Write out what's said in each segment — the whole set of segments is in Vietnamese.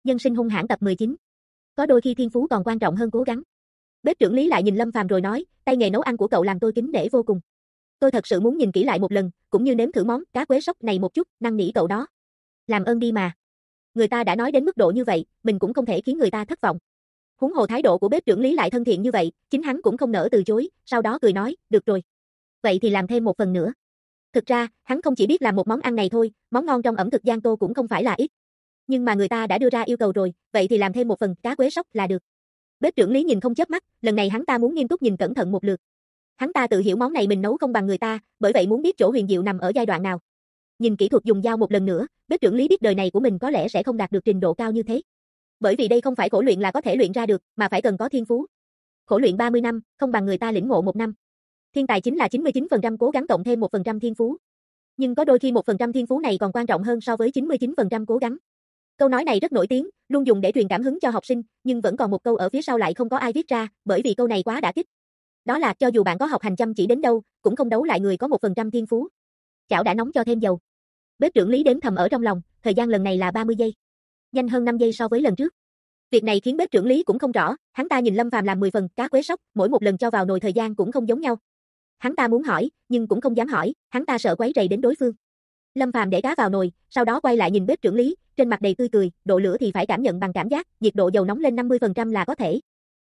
Nhân sinh hung hãn tập 19. Có đôi khi thiên phú còn quan trọng hơn cố gắng. Bếp trưởng Lý lại nhìn Lâm Phàm rồi nói, tay nghề nấu ăn của cậu làm tôi kính nể vô cùng. Tôi thật sự muốn nhìn kỹ lại một lần, cũng như nếm thử món cá quế sóc này một chút, năn nỉ cậu đó. Làm ơn đi mà. Người ta đã nói đến mức độ như vậy, mình cũng không thể khiến người ta thất vọng. Huống hồ thái độ của bếp trưởng Lý lại thân thiện như vậy, chính hắn cũng không nỡ từ chối, sau đó cười nói, được rồi. Vậy thì làm thêm một phần nữa. Thực ra, hắn không chỉ biết làm một món ăn này thôi, món ngon trong ẩm thực Giang Tô cũng không phải là ít. Nhưng mà người ta đã đưa ra yêu cầu rồi, vậy thì làm thêm một phần cá quế sóc là được. Bếp trưởng Lý nhìn không chớp mắt, lần này hắn ta muốn nghiêm túc nhìn cẩn thận một lượt. Hắn ta tự hiểu món này mình nấu không bằng người ta, bởi vậy muốn biết chỗ huyền diệu nằm ở giai đoạn nào. Nhìn kỹ thuật dùng dao một lần nữa, bếp trưởng Lý biết đời này của mình có lẽ sẽ không đạt được trình độ cao như thế. Bởi vì đây không phải khổ luyện là có thể luyện ra được, mà phải cần có thiên phú. Khổ luyện 30 năm, không bằng người ta lĩnh ngộ 1 năm. Thiên tài chính là 99% cố gắng cộng thêm 1% thiên phú. Nhưng có đôi khi 1% thiên phú này còn quan trọng hơn so với 99% cố gắng. Câu nói này rất nổi tiếng, luôn dùng để truyền cảm hứng cho học sinh, nhưng vẫn còn một câu ở phía sau lại không có ai viết ra, bởi vì câu này quá đả kích. Đó là cho dù bạn có học hành chăm chỉ đến đâu, cũng không đấu lại người có 1% thiên phú. Chảo đã nóng cho thêm dầu. Bếp trưởng Lý đếm thầm ở trong lòng, thời gian lần này là 30 giây. Nhanh hơn 5 giây so với lần trước. Việc này khiến bếp trưởng Lý cũng không rõ, hắn ta nhìn Lâm Phàm làm 10 phần cá quế sóc, mỗi một lần cho vào nồi thời gian cũng không giống nhau. Hắn ta muốn hỏi, nhưng cũng không dám hỏi, hắn ta sợ quấy rầy đến đối phương. Lâm Phàm để cá vào nồi, sau đó quay lại nhìn bếp trưởng Lý, trên mặt đầy tươi cười, độ lửa thì phải cảm nhận bằng cảm giác, nhiệt độ dầu nóng lên 50% là có thể.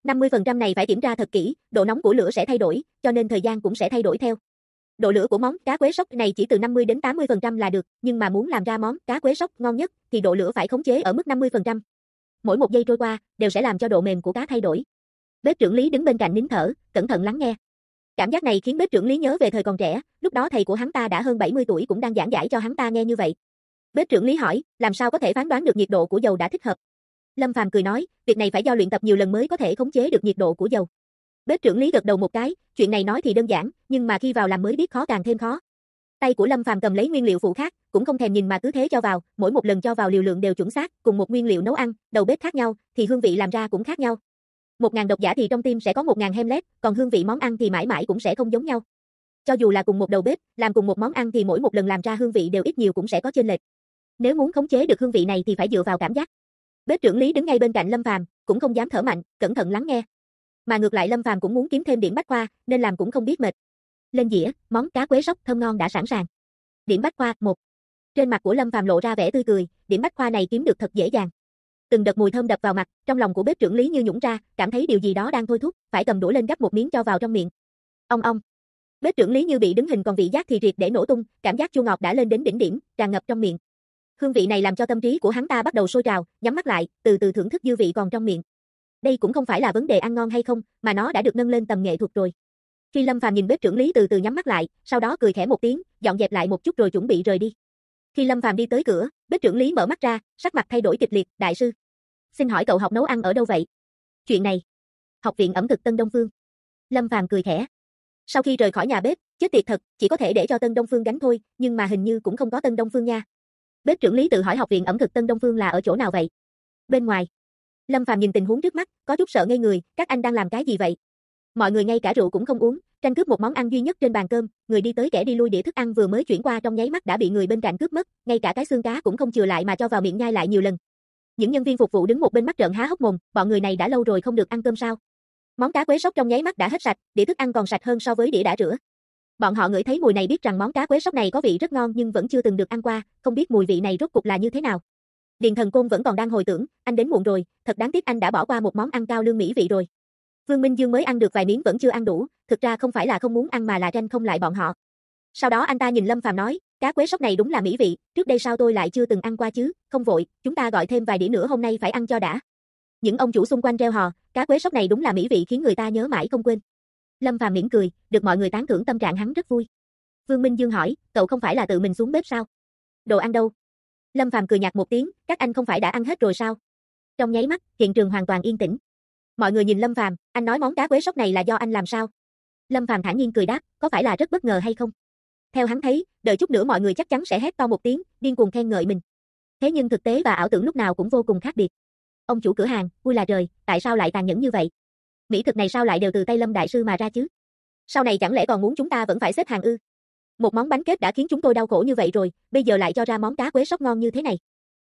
50% này phải kiểm tra thật kỹ, độ nóng của lửa sẽ thay đổi, cho nên thời gian cũng sẽ thay đổi theo. Độ lửa của món cá quế sóc này chỉ từ 50 đến 80% là được, nhưng mà muốn làm ra món cá quế sóc ngon nhất thì độ lửa phải khống chế ở mức 50%. Mỗi một giây trôi qua đều sẽ làm cho độ mềm của cá thay đổi. Bếp trưởng Lý đứng bên cạnh nín thở, cẩn thận lắng nghe. Cảm giác này khiến bếp trưởng Lý nhớ về thời còn trẻ, lúc đó thầy của hắn ta đã hơn 70 tuổi cũng đang giảng giải cho hắn ta nghe như vậy. Bếp trưởng Lý hỏi, làm sao có thể phán đoán được nhiệt độ của dầu đã thích hợp? Lâm Phàm cười nói, việc này phải do luyện tập nhiều lần mới có thể khống chế được nhiệt độ của dầu. Bếp trưởng Lý gật đầu một cái, chuyện này nói thì đơn giản, nhưng mà khi vào làm mới biết khó càng thêm khó. Tay của Lâm Phàm cầm lấy nguyên liệu phụ khác, cũng không thèm nhìn mà cứ thế cho vào, mỗi một lần cho vào liều lượng đều chuẩn xác, cùng một nguyên liệu nấu ăn, đầu bếp khác nhau, thì hương vị làm ra cũng khác nhau. 1000 độc giả thì trong tim sẽ có 1000 Hamlet, còn hương vị món ăn thì mãi mãi cũng sẽ không giống nhau. Cho dù là cùng một đầu bếp, làm cùng một món ăn thì mỗi một lần làm ra hương vị đều ít nhiều cũng sẽ có chênh lệch. Nếu muốn khống chế được hương vị này thì phải dựa vào cảm giác. Bếp trưởng Lý đứng ngay bên cạnh Lâm Phàm, cũng không dám thở mạnh, cẩn thận lắng nghe. Mà ngược lại Lâm Phàm cũng muốn kiếm thêm điểm bách khoa, nên làm cũng không biết mệt. Lên dĩa, món cá quế sóc thơm ngon đã sẵn sàng. Điểm bách khoa 1. Trên mặt của Lâm Phàm lộ ra vẻ tươi cười, điểm bách khoa này kiếm được thật dễ dàng. Từng đợt mùi thơm đập vào mặt, trong lòng của bếp trưởng Lý như nhũng ra, cảm thấy điều gì đó đang thôi thúc, phải cầm đũa lên gắp một miếng cho vào trong miệng. Ong. Bếp trưởng Lý như bị đứng hình còn vị giác thì triệt để nổ tung, cảm giác chua ngọt đã lên đến đỉnh điểm, tràn ngập trong miệng. Hương vị này làm cho tâm trí của hắn ta bắt đầu sôi trào, nhắm mắt lại, từ từ thưởng thức dư vị còn trong miệng. Đây cũng không phải là vấn đề ăn ngon hay không, mà nó đã được nâng lên tầm nghệ thuật rồi. Khi Lâm Phàm nhìn bếp trưởng Lý từ từ nhắm mắt lại, sau đó cười khẽ một tiếng, dọn dẹp lại một chút rồi chuẩn bị rời đi. Khi Lâm Phàm đi tới cửa, bếp trưởng Lý mở mắt ra, sắc mặt thay đổi kịch liệt, đại sư. Xin hỏi cậu học nấu ăn ở đâu vậy? Chuyện này. Học viện ẩm thực Tân Đông Phương. Lâm Phàm cười khẽ. Sau khi rời khỏi nhà bếp, chết tiệt thật, chỉ có thể để cho Tân Đông Phương gánh thôi, nhưng mà hình như cũng không có Tân Đông Phương nha. Bếp trưởng Lý tự hỏi học viện ẩm thực Tân Đông Phương là ở chỗ nào vậy? Bên ngoài. Lâm Phàm nhìn tình huống trước mắt, có chút sợ ngây người, các anh đang làm cái gì vậy? Mọi người ngay cả rượu cũng không uống, tranh cướp một món ăn duy nhất trên bàn cơm, người đi tới kẻ đi lui đĩa thức ăn vừa mới chuyển qua trong nháy mắt đã bị người bên cạnh cướp mất, ngay cả cái xương cá cũng không chừa lại mà cho vào miệng nhai lại nhiều lần. Những nhân viên phục vụ đứng một bên mắt trợn há hốc mồm, bọn người này đã lâu rồi không được ăn cơm sao? Món cá quế sóc trong nháy mắt đã hết sạch, đĩa thức ăn còn sạch hơn so với đĩa đã rửa. Bọn họ ngửi thấy mùi này biết rằng món cá quế sóc này có vị rất ngon nhưng vẫn chưa từng được ăn qua, không biết mùi vị này rốt cục là như thế nào. Điền Thần Côn vẫn còn đang hồi tưởng, anh đến muộn rồi, thật đáng tiếc anh đã bỏ qua một món ăn cao lương mỹ vị rồi. Vương Minh Dương mới ăn được vài miếng vẫn chưa ăn đủ, thực ra không phải là không muốn ăn mà là tranh không lại bọn họ. Sau đó anh ta nhìn Lâm Phàm nói, cá quế sóc này đúng là mỹ vị, trước đây sao tôi lại chưa từng ăn qua chứ, không vội, chúng ta gọi thêm vài đĩa nữa hôm nay phải ăn cho đã. Những ông chủ xung quanh reo hò, cá quế sóc này đúng là mỹ vị khiến người ta nhớ mãi không quên. Lâm Phàm mỉm cười, được mọi người tán thưởng tâm trạng hắn rất vui. Vương Minh Dương hỏi, cậu không phải là tự mình xuống bếp sao? Đồ ăn đâu? Lâm Phàm cười nhạt một tiếng, các anh không phải đã ăn hết rồi sao? Trong nháy mắt, hiện trường hoàn toàn yên tĩnh. Mọi người nhìn Lâm Phàm, anh nói món cá quế sóc này là do anh làm sao? Lâm Phàm thản nhiên cười đáp, có phải là rất bất ngờ hay không? Theo hắn thấy, đợi chút nữa mọi người chắc chắn sẽ hét to một tiếng, điên cuồng khen ngợi mình. Thế nhưng thực tế và ảo tưởng lúc nào cũng vô cùng khác biệt. Ông chủ cửa hàng, vui là trời, tại sao lại tàn nhẫn như vậy? Mỹ thực này sao lại đều từ tay Lâm đại sư mà ra chứ? Sau này chẳng lẽ còn muốn chúng ta vẫn phải xếp hàng ư? Một món bánh kết đã khiến chúng tôi đau khổ như vậy rồi, bây giờ lại cho ra món cá quế sóc ngon như thế này.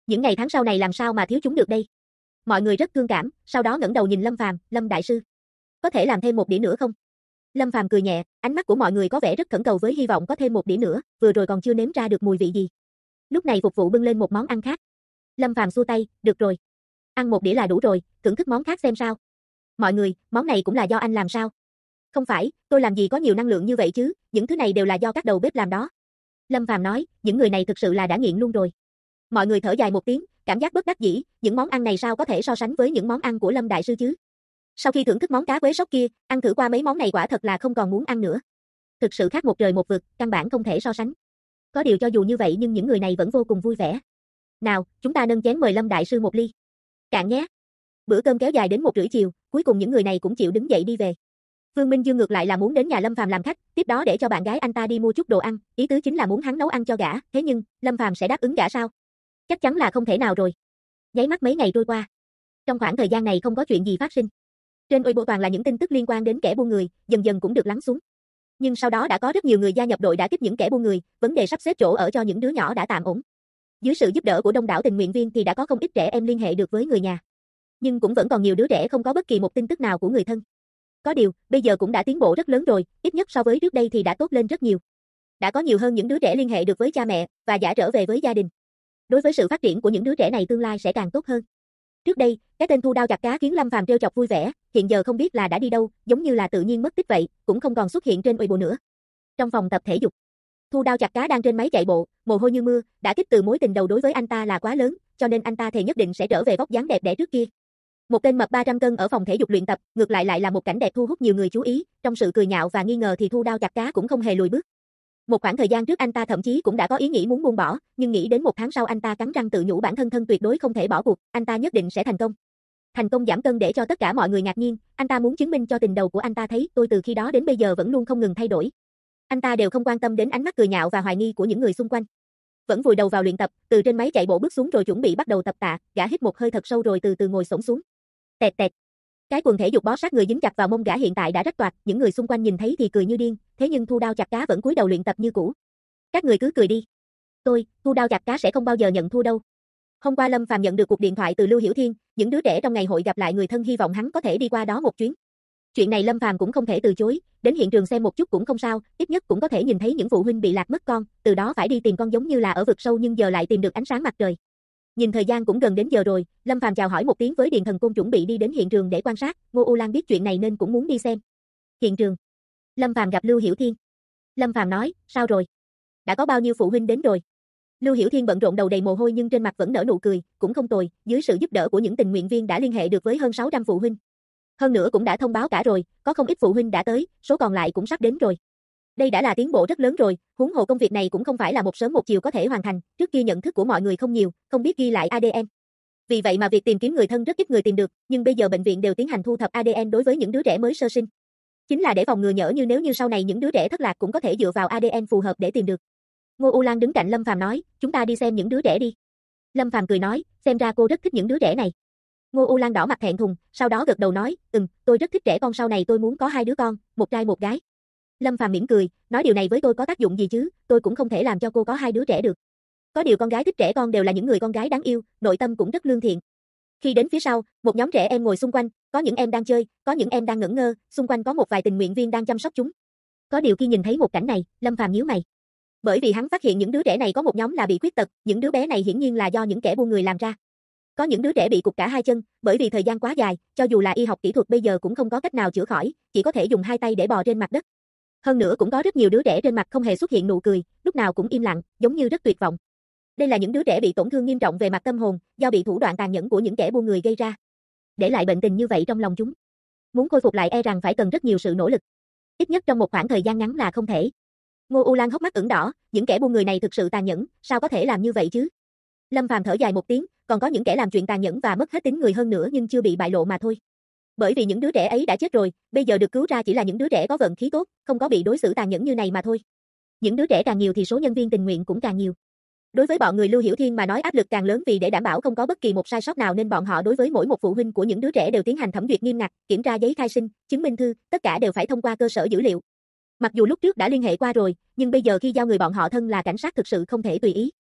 Những ngày tháng sau này làm sao mà thiếu chúng được đây? Mọi người rất thương cảm, sau đó ngẩng đầu nhìn Lâm Phàm, Lâm đại sư, có thể làm thêm một đĩa nữa không? Lâm Phàm cười nhẹ, ánh mắt của mọi người có vẻ rất khẩn cầu với hy vọng có thêm một đĩa nữa, vừa rồi còn chưa nếm ra được mùi vị gì. Lúc này phục vụ bưng lên một món ăn khác. Lâm Phàm xua tay, được rồi. Ăn một đĩa là đủ rồi, thưởng thức món khác xem sao. Mọi người, món này cũng là do anh làm sao? Không phải, tôi làm gì có nhiều năng lượng như vậy chứ, những thứ này đều là do các đầu bếp làm đó. Lâm Phàm nói, những người này thực sự là đã nghiện luôn rồi. Mọi người thở dài một tiếng, cảm giác bất đắc dĩ, những món ăn này sao có thể so sánh với những món ăn của Lâm đại sư chứ? Sau khi thưởng thức món cá quế sóc kia, ăn thử qua mấy món này quả thật là không còn muốn ăn nữa. Thực sự khác một trời một vực, căn bản không thể so sánh. Có điều cho dù như vậy nhưng những người này vẫn vô cùng vui vẻ. Nào, chúng ta nâng chén mời Lâm đại sư một ly. Cạn nhé. Bữa cơm kéo dài đến 1:30 chiều, cuối cùng những người này cũng chịu đứng dậy đi về. Vương Minh Dương ngược lại là muốn đến nhà Lâm Phàm làm khách, tiếp đó để cho bạn gái anh ta đi mua chút đồ ăn, ý tứ chính là muốn hắn nấu ăn cho gã, thế nhưng, Lâm Phàm sẽ đáp ứng gã sao? Chắc chắn là không thể nào rồi. Nháy mắt mấy ngày trôi qua. Trong khoảng thời gian này không có chuyện gì phát sinh. Trên Weibo toàn là những tin tức liên quan đến kẻ buôn người, dần dần cũng được lắng xuống. Nhưng sau đó đã có rất nhiều người gia nhập đội đã kích những kẻ buôn người, vấn đề sắp xếp chỗ ở cho những đứa nhỏ đã tạm ổn. Dưới sự giúp đỡ của đông đảo tình nguyện viên thì đã có không ít trẻ em liên hệ được với người nhà. Nhưng cũng vẫn còn nhiều đứa trẻ không có bất kỳ một tin tức nào của người thân. Có điều, bây giờ cũng đã tiến bộ rất lớn rồi, ít nhất so với trước đây thì đã tốt lên rất nhiều. Đã có nhiều hơn những đứa trẻ liên hệ được với cha mẹ và giả trở về với gia đình. Đối với sự phát triển của những đứa trẻ này tương lai sẽ càng tốt hơn. Trước đây, cái tên Thu Đao Chặt Cá khiến Lâm Phàm trêu chọc vui vẻ, hiện giờ không biết là đã đi đâu, giống như là tự nhiên mất tích vậy, cũng không còn xuất hiện trên Weibo nữa. Trong phòng tập thể dục, Thu Đao Chặt Cá đang trên máy chạy bộ, mồ hôi như mưa, đã kích từ mối tình đầu đối với anh ta là quá lớn, cho nên anh ta thề nhất định sẽ trở về vóc dáng đẹp đẽ trước kia. Một tên mập 300 cân ở phòng thể dục luyện tập, ngược lại là một cảnh đẹp thu hút nhiều người chú ý, trong sự cười nhạo và nghi ngờ thì Thu Đao Chặt Cá cũng không hề lùi bước. Một khoảng thời gian trước anh ta thậm chí cũng đã có ý nghĩ muốn buông bỏ, nhưng nghĩ đến 1 tháng sau anh ta cắn răng tự nhủ bản thân tuyệt đối không thể bỏ cuộc, anh ta nhất định sẽ thành công. Thành công giảm cân để cho tất cả mọi người ngạc nhiên, anh ta muốn chứng minh cho tình đầu của anh ta thấy tôi từ khi đó đến bây giờ vẫn luôn không ngừng thay đổi. Anh ta đều không quan tâm đến ánh mắt cười nhạo và hoài nghi của những người xung quanh. Vẫn vùi đầu vào luyện tập, từ trên máy chạy bộ bước xuống rồi chuẩn bị bắt đầu tập tạ, gã hít một hơi thật sâu rồi từ từ ngồi xổm xuống. Tẹt tẹt. Cái quần thể dục bó sát người dính chặt vào mông gã hiện tại đã rách toạc, những người xung quanh nhìn thấy thì cười như điên, thế nhưng Thu Đao Chặt Cá vẫn cúi đầu luyện tập như cũ. Các người cứ cười đi. Tôi, Thu Đao Chặt Cá sẽ không bao giờ nhận thua đâu. Hôm qua Lâm Phàm nhận được cuộc điện thoại từ Lưu Hiểu Thiên, những đứa trẻ trong ngày hội gặp lại người thân hy vọng hắn có thể đi qua đó một chuyến. Chuyện này Lâm Phàm cũng không thể từ chối, đến hiện trường xem một chút cũng không sao, ít nhất cũng có thể nhìn thấy những phụ huynh bị lạc mất con, từ đó phải đi tìm con giống như là ở vực sâu nhưng giờ lại tìm được ánh sáng mặt trời. Nhìn thời gian cũng gần đến giờ rồi, Lâm Phàm chào hỏi một tiếng với Điền Thần Côn chuẩn bị đi đến hiện trường để quan sát, Ngô U Lan biết chuyện này nên cũng muốn đi xem. Hiện trường. Lâm Phàm gặp Lưu Hiểu Thiên. Lâm Phàm nói, sao rồi? Đã có bao nhiêu phụ huynh đến rồi? Lưu Hiểu Thiên bận rộn đầu đầy mồ hôi nhưng trên mặt vẫn nở nụ cười, cũng không tồi, dưới sự giúp đỡ của những tình nguyện viên đã liên hệ được với hơn 600 phụ huynh. Hơn nữa cũng đã thông báo cả rồi, có không ít phụ huynh đã tới, số còn lại cũng sắp đến rồi. Đây đã là tiến bộ rất lớn rồi, huống hồ công việc này cũng không phải là một sớm một chiều có thể hoàn thành, trước kia nhận thức của mọi người không nhiều, không biết ghi lại ADN. Vì vậy mà việc tìm kiếm người thân rất ít người tìm được, nhưng bây giờ bệnh viện đều tiến hành thu thập ADN đối với những đứa trẻ mới sơ sinh. Chính là để phòng ngừa nhỡ như nếu như sau này những đứa trẻ thất lạc cũng có thể dựa vào ADN phù hợp để tìm được. Ngô U Lan đứng cạnh Lâm Phàm nói, chúng ta đi xem những đứa trẻ đi. Lâm Phàm cười nói, xem ra cô rất thích những đứa trẻ này. Ngô U Lan đỏ mặt thẹn thùng, sau đó gật đầu nói, tôi rất thích trẻ con, sau này tôi muốn có 2 đứa con, một trai một gái. Lâm Phàm mỉm cười, nói điều này với tôi có tác dụng gì chứ, tôi cũng không thể làm cho cô có 2 đứa trẻ được. Có điều con gái thích trẻ con đều là những người con gái đáng yêu, nội tâm cũng rất lương thiện. Khi đến phía sau, một nhóm trẻ em ngồi xung quanh, có những em đang chơi, có những em đang ngẩn ngơ, xung quanh có một vài tình nguyện viên đang chăm sóc chúng. Có điều khi nhìn thấy một cảnh này, Lâm Phàm nhíu mày. Bởi vì hắn phát hiện những đứa trẻ này có một nhóm là bị khuyết tật, những đứa bé này hiển nhiên là do những kẻ buôn người làm ra. Có những đứa trẻ bị cụt cả 2 chân, bởi vì thời gian quá dài, cho dù là y học kỹ thuật bây giờ cũng không có cách nào chữa khỏi, chỉ có thể dùng 2 tay để bò trên mặt đất. Hơn nữa cũng có rất nhiều đứa trẻ trên mặt không hề xuất hiện nụ cười, lúc nào cũng im lặng, giống như rất tuyệt vọng. Đây là những đứa trẻ bị tổn thương nghiêm trọng về mặt tâm hồn, do bị thủ đoạn tàn nhẫn của những kẻ buôn người gây ra. Để lại bệnh tình như vậy trong lòng chúng. Muốn khôi phục lại e rằng phải cần rất nhiều sự nỗ lực. Ít nhất trong một khoảng thời gian ngắn là không thể. Ngô U Lan hốc mắt ửng đỏ, những kẻ buôn người này thực sự tàn nhẫn, sao có thể làm như vậy chứ? Lâm Phàm thở dài một tiếng, còn có những kẻ làm chuyện tàn nhẫn và mất hết tính người hơn nữa nhưng chưa bị bại lộ mà thôi. Bởi vì những đứa trẻ ấy đã chết rồi, bây giờ được cứu ra chỉ là những đứa trẻ có vận khí tốt, không có bị đối xử tàn nhẫn như này mà thôi. Những đứa trẻ càng nhiều thì số nhân viên tình nguyện cũng càng nhiều. Đối với bọn người Lưu Hiểu Thiên mà nói áp lực càng lớn vì để đảm bảo không có bất kỳ một sai sót nào nên bọn họ đối với mỗi một phụ huynh của những đứa trẻ đều tiến hành thẩm duyệt nghiêm ngặt, kiểm tra giấy khai sinh, chứng minh thư, tất cả đều phải thông qua cơ sở dữ liệu. Mặc dù lúc trước đã liên hệ qua rồi, nhưng bây giờ khi giao người bọn họ thân là cảnh sát thực sự không thể tùy ý.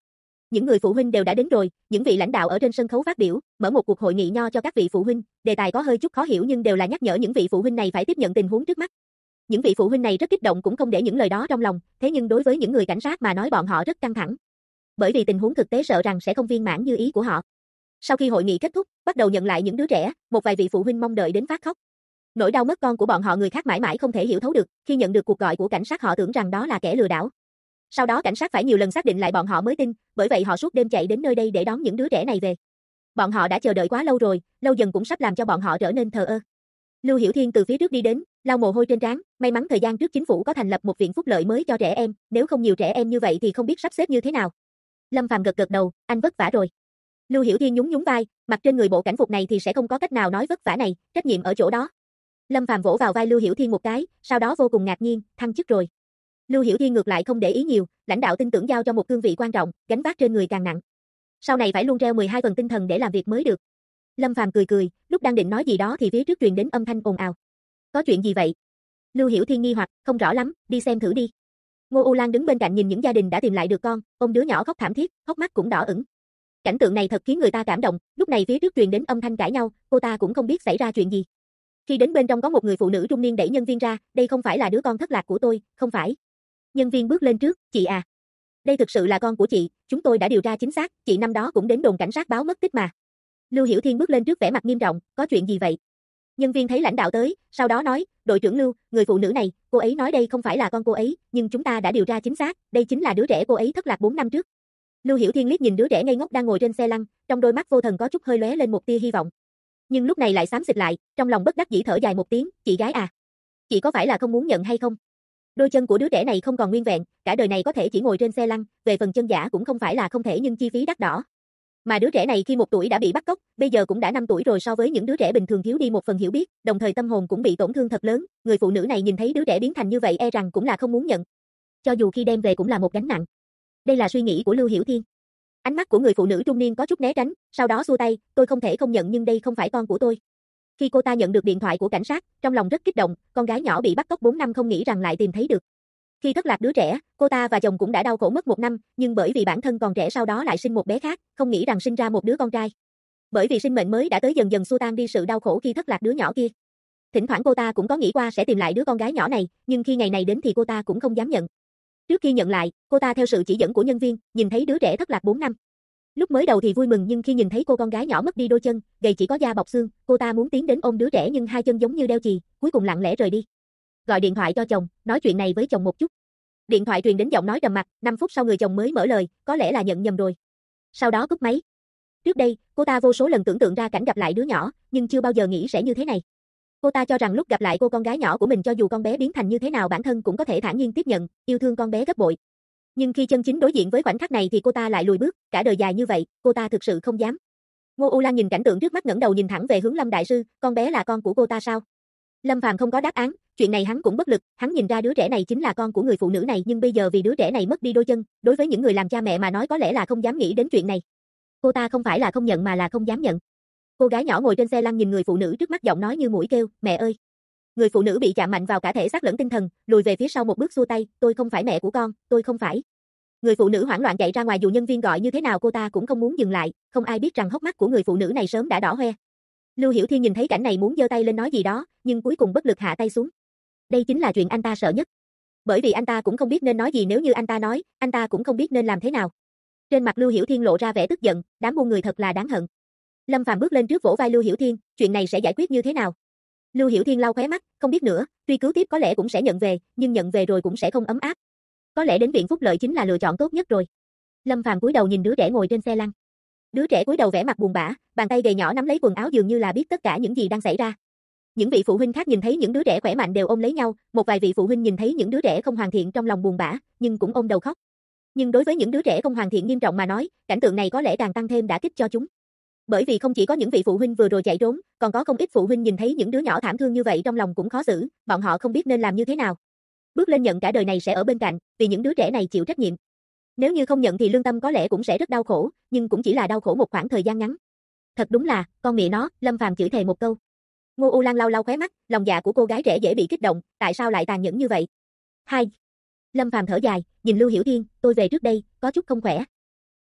Những người phụ huynh đều đã đến rồi, những vị lãnh đạo ở trên sân khấu phát biểu, mở một cuộc hội nghị nho cho các vị phụ huynh, đề tài có hơi chút khó hiểu nhưng đều là nhắc nhở những vị phụ huynh này phải tiếp nhận tình huống trước mắt. Những vị phụ huynh này rất kích động cũng không để những lời đó trong lòng, thế nhưng đối với những người cảnh sát mà nói bọn họ rất căng thẳng. Bởi vì tình huống thực tế sợ rằng sẽ không viên mãn như ý của họ. Sau khi hội nghị kết thúc, bắt đầu nhận lại những đứa trẻ, một vài vị phụ huynh mong đợi đến phát khóc. Nỗi đau mất con của bọn họ người khác mãi mãi không thể hiểu thấu được, khi nhận được cuộc gọi của cảnh sát họ tưởng rằng đó là kẻ lừa đảo. Sau đó cảnh sát phải nhiều lần xác định lại bọn họ mới tin, bởi vậy họ suốt đêm chạy đến nơi đây để đón những đứa trẻ này về. Bọn họ đã chờ đợi quá lâu rồi, lâu dần cũng sắp làm cho bọn họ trở nên thờ ơ. Lưu Hiểu Thiên từ phía trước đi đến, lau mồ hôi trên trán, may mắn thời gian trước chính phủ có thành lập một viện phúc lợi mới cho trẻ em, nếu không nhiều trẻ em như vậy thì không biết sắp xếp như thế nào. Lâm Phàm gật gật đầu, anh vất vả rồi. Lưu Hiểu Thiên nhún nhún vai, mặc trên người bộ cảnh phục này thì sẽ không có cách nào nói vất vả này, trách nhiệm ở chỗ đó. Lâm Phàm vỗ vào vai Lưu Hiểu Thiên một cái, sau đó vô cùng ngạc nhiên, thăng chức rồi. Lưu Hiểu Thiên ngược lại không để ý nhiều, lãnh đạo tin tưởng giao cho một cương vị quan trọng, gánh vác trên người càng nặng. Sau này phải luôn treo 12 phần tinh thần để làm việc mới được. Lâm Phàm cười cười, lúc đang định nói gì đó thì phía trước truyền đến âm thanh ồn ào. Có chuyện gì vậy? Lưu Hiểu Thiên nghi hoặc, không rõ lắm, đi xem thử đi. Ngô U Lan đứng bên cạnh nhìn những gia đình đã tìm lại được con, ôm đứa nhỏ khóc thảm thiết, hốc mắt cũng đỏ ửng. Cảnh tượng này thật khiến người ta cảm động, lúc này phía trước truyền đến âm thanh cãi nhau, cô ta cũng không biết xảy ra chuyện gì. Khi đến bên trong có một người phụ nữ trung niên đẩy nhân viên ra, đây không phải là đứa con thất lạc của tôi, không phải. Nhân viên bước lên trước, chị à. Đây thực sự là con của chị, chúng tôi đã điều tra chính xác, chị năm đó cũng đến đồn cảnh sát báo mất tích mà. Lưu Hiểu Thiên bước lên trước vẻ mặt nghiêm trọng, có chuyện gì vậy? Nhân viên thấy lãnh đạo tới, sau đó nói, đội trưởng Lưu, người phụ nữ này, cô ấy nói đây không phải là con cô ấy, nhưng chúng ta đã điều tra chính xác, đây chính là đứa trẻ cô ấy thất lạc 4 năm trước. Lưu Hiểu Thiên liếc nhìn đứa trẻ ngây ngốc đang ngồi trên xe lăn, trong đôi mắt vô thần có chút hơi lóe lên một tia hy vọng. Nhưng lúc này lại xám xịt lại, trong lòng bất đắc dĩ thở dài một tiếng, chị gái à. Chị có phải là không muốn nhận hay không? Đôi chân của đứa trẻ này không còn nguyên vẹn, cả đời này có thể chỉ ngồi trên xe lăn, về phần chân giả cũng không phải là không thể nhưng chi phí đắt đỏ. Mà đứa trẻ này khi 1 tuổi đã bị bắt cóc, bây giờ cũng đã 5 tuổi rồi so với những đứa trẻ bình thường thiếu đi một phần hiểu biết, đồng thời tâm hồn cũng bị tổn thương thật lớn, người phụ nữ này nhìn thấy đứa trẻ biến thành như vậy e rằng cũng là không muốn nhận. Cho dù khi đem về cũng là một gánh nặng. Đây là suy nghĩ của Lưu Hiểu Thiên. Ánh mắt của người phụ nữ trung niên có chút né tránh, sau đó xua tay, tôi không thể không nhận nhưng đây không phải con của tôi. Khi cô ta nhận được điện thoại của cảnh sát, trong lòng rất kích động, con gái nhỏ bị bắt cóc 4 năm không nghĩ rằng lại tìm thấy được. Khi thất lạc đứa trẻ, cô ta và chồng cũng đã đau khổ mất 1 năm, nhưng bởi vì bản thân còn trẻ sau đó lại sinh một bé khác, không nghĩ rằng sinh ra một đứa con trai. Bởi vì sinh mệnh mới đã tới dần dần xua tan đi sự đau khổ khi thất lạc đứa nhỏ kia. Thỉnh thoảng cô ta cũng có nghĩ qua sẽ tìm lại đứa con gái nhỏ này, nhưng khi ngày này đến thì cô ta cũng không dám nhận. Trước khi nhận lại, cô ta theo sự chỉ dẫn của nhân viên, nhìn thấy đứa trẻ thất lạc 4 năm. Lúc mới đầu thì vui mừng nhưng khi nhìn thấy cô con gái nhỏ mất đi đôi chân, gầy chỉ có da bọc xương, cô ta muốn tiến đến ôm đứa trẻ nhưng hai chân giống như đeo chì, cuối cùng lặng lẽ rời đi. Gọi điện thoại cho chồng, nói chuyện này với chồng một chút. Điện thoại truyền đến giọng nói trầm mặc, 5 phút sau người chồng mới mở lời, có lẽ là nhận nhầm rồi. Sau đó cúp máy. Trước đây, cô ta vô số lần tưởng tượng ra cảnh gặp lại đứa nhỏ, nhưng chưa bao giờ nghĩ sẽ như thế này. Cô ta cho rằng lúc gặp lại cô con gái nhỏ của mình cho dù con bé biến thành như thế nào bản thân cũng có thể thản nhiên tiếp nhận, yêu thương con bé gấp bội. Nhưng khi chân chính đối diện với khoảnh khắc này thì cô ta lại lùi bước, cả đời dài như vậy, cô ta thực sự không dám. Ngô U Lan nhìn cảnh tượng trước mắt ngẩng đầu nhìn thẳng về hướng Lâm đại sư, con bé là con của cô ta sao? Lâm Phàm không có đáp án, chuyện này hắn cũng bất lực, hắn nhìn ra đứa trẻ này chính là con của người phụ nữ này nhưng bây giờ vì đứa trẻ này mất đi đôi chân, đối với những người làm cha mẹ mà nói có lẽ là không dám nghĩ đến chuyện này. Cô ta không phải là không nhận mà là không dám nhận. Cô gái nhỏ ngồi trên xe lăn nhìn người phụ nữ trước mắt giọng nói như mũi kêu, mẹ ơi. Người phụ nữ bị chạm mạnh vào cả thể xác lẫn tinh thần, lùi về phía sau một bước xua tay, tôi không phải mẹ của con, tôi không phải. Người phụ nữ hoảng loạn chạy ra ngoài dù nhân viên gọi như thế nào cô ta cũng không muốn dừng lại, không ai biết rằng hốc mắt của người phụ nữ này sớm đã đỏ hoe. Lưu Hiểu Thiên nhìn thấy cảnh này muốn giơ tay lên nói gì đó, nhưng cuối cùng bất lực hạ tay xuống. Đây chính là chuyện anh ta sợ nhất. Bởi vì anh ta cũng không biết nên nói gì nếu như anh ta nói, anh ta cũng không biết nên làm thế nào. Trên mặt Lưu Hiểu Thiên lộ ra vẻ tức giận, đám buôn người thật là đáng hận. Lâm Phàm bước lên trước vỗ vai Lưu Hiểu Thiên, chuyện này sẽ giải quyết như thế nào? Lưu Hiểu Thiên lau khóe mắt, không biết nữa, truy cứu tiếp có lẽ cũng sẽ nhận về, nhưng nhận về rồi cũng sẽ không ấm áp. Có lẽ đến viện phúc lợi chính là lựa chọn tốt nhất rồi. Lâm Phàm cúi đầu nhìn đứa trẻ ngồi trên xe lăn. Đứa trẻ cúi đầu vẻ mặt buồn bã, bàn tay gầy nhỏ nắm lấy quần áo dường như là biết tất cả những gì đang xảy ra. Những vị phụ huynh khác nhìn thấy những đứa trẻ khỏe mạnh đều ôm lấy nhau, một vài vị phụ huynh nhìn thấy những đứa trẻ không hoàn thiện trong lòng buồn bã, nhưng cũng ôm đầu khóc. Nhưng đối với những đứa trẻ không hoàn thiện nghiêm trọng mà nói, cảnh tượng này có lẽ càng tăng thêm đả kích cho chúng. Bởi vì không chỉ có những vị phụ huynh vừa rồi chạy trốn, còn có không ít phụ huynh nhìn thấy những đứa nhỏ thảm thương như vậy trong lòng cũng khó xử, bọn họ không biết nên làm như thế nào. Bước lên nhận cả đời này sẽ ở bên cạnh, vì những đứa trẻ này chịu trách nhiệm. Nếu như không nhận thì lương tâm có lẽ cũng sẽ rất đau khổ, nhưng cũng chỉ là đau khổ một khoảng thời gian ngắn. Thật đúng là, con mẹ nó, Lâm Phàm chửi thề một câu. Ngô U Lan lau lau khóe mắt, lòng dạ của cô gái trẻ dễ bị kích động, tại sao lại tàn nhẫn như vậy? 2. Lâm Phàm thở dài, nhìn Lưu Hiểu Thiên, tôi về trước đây, có chút không khỏe.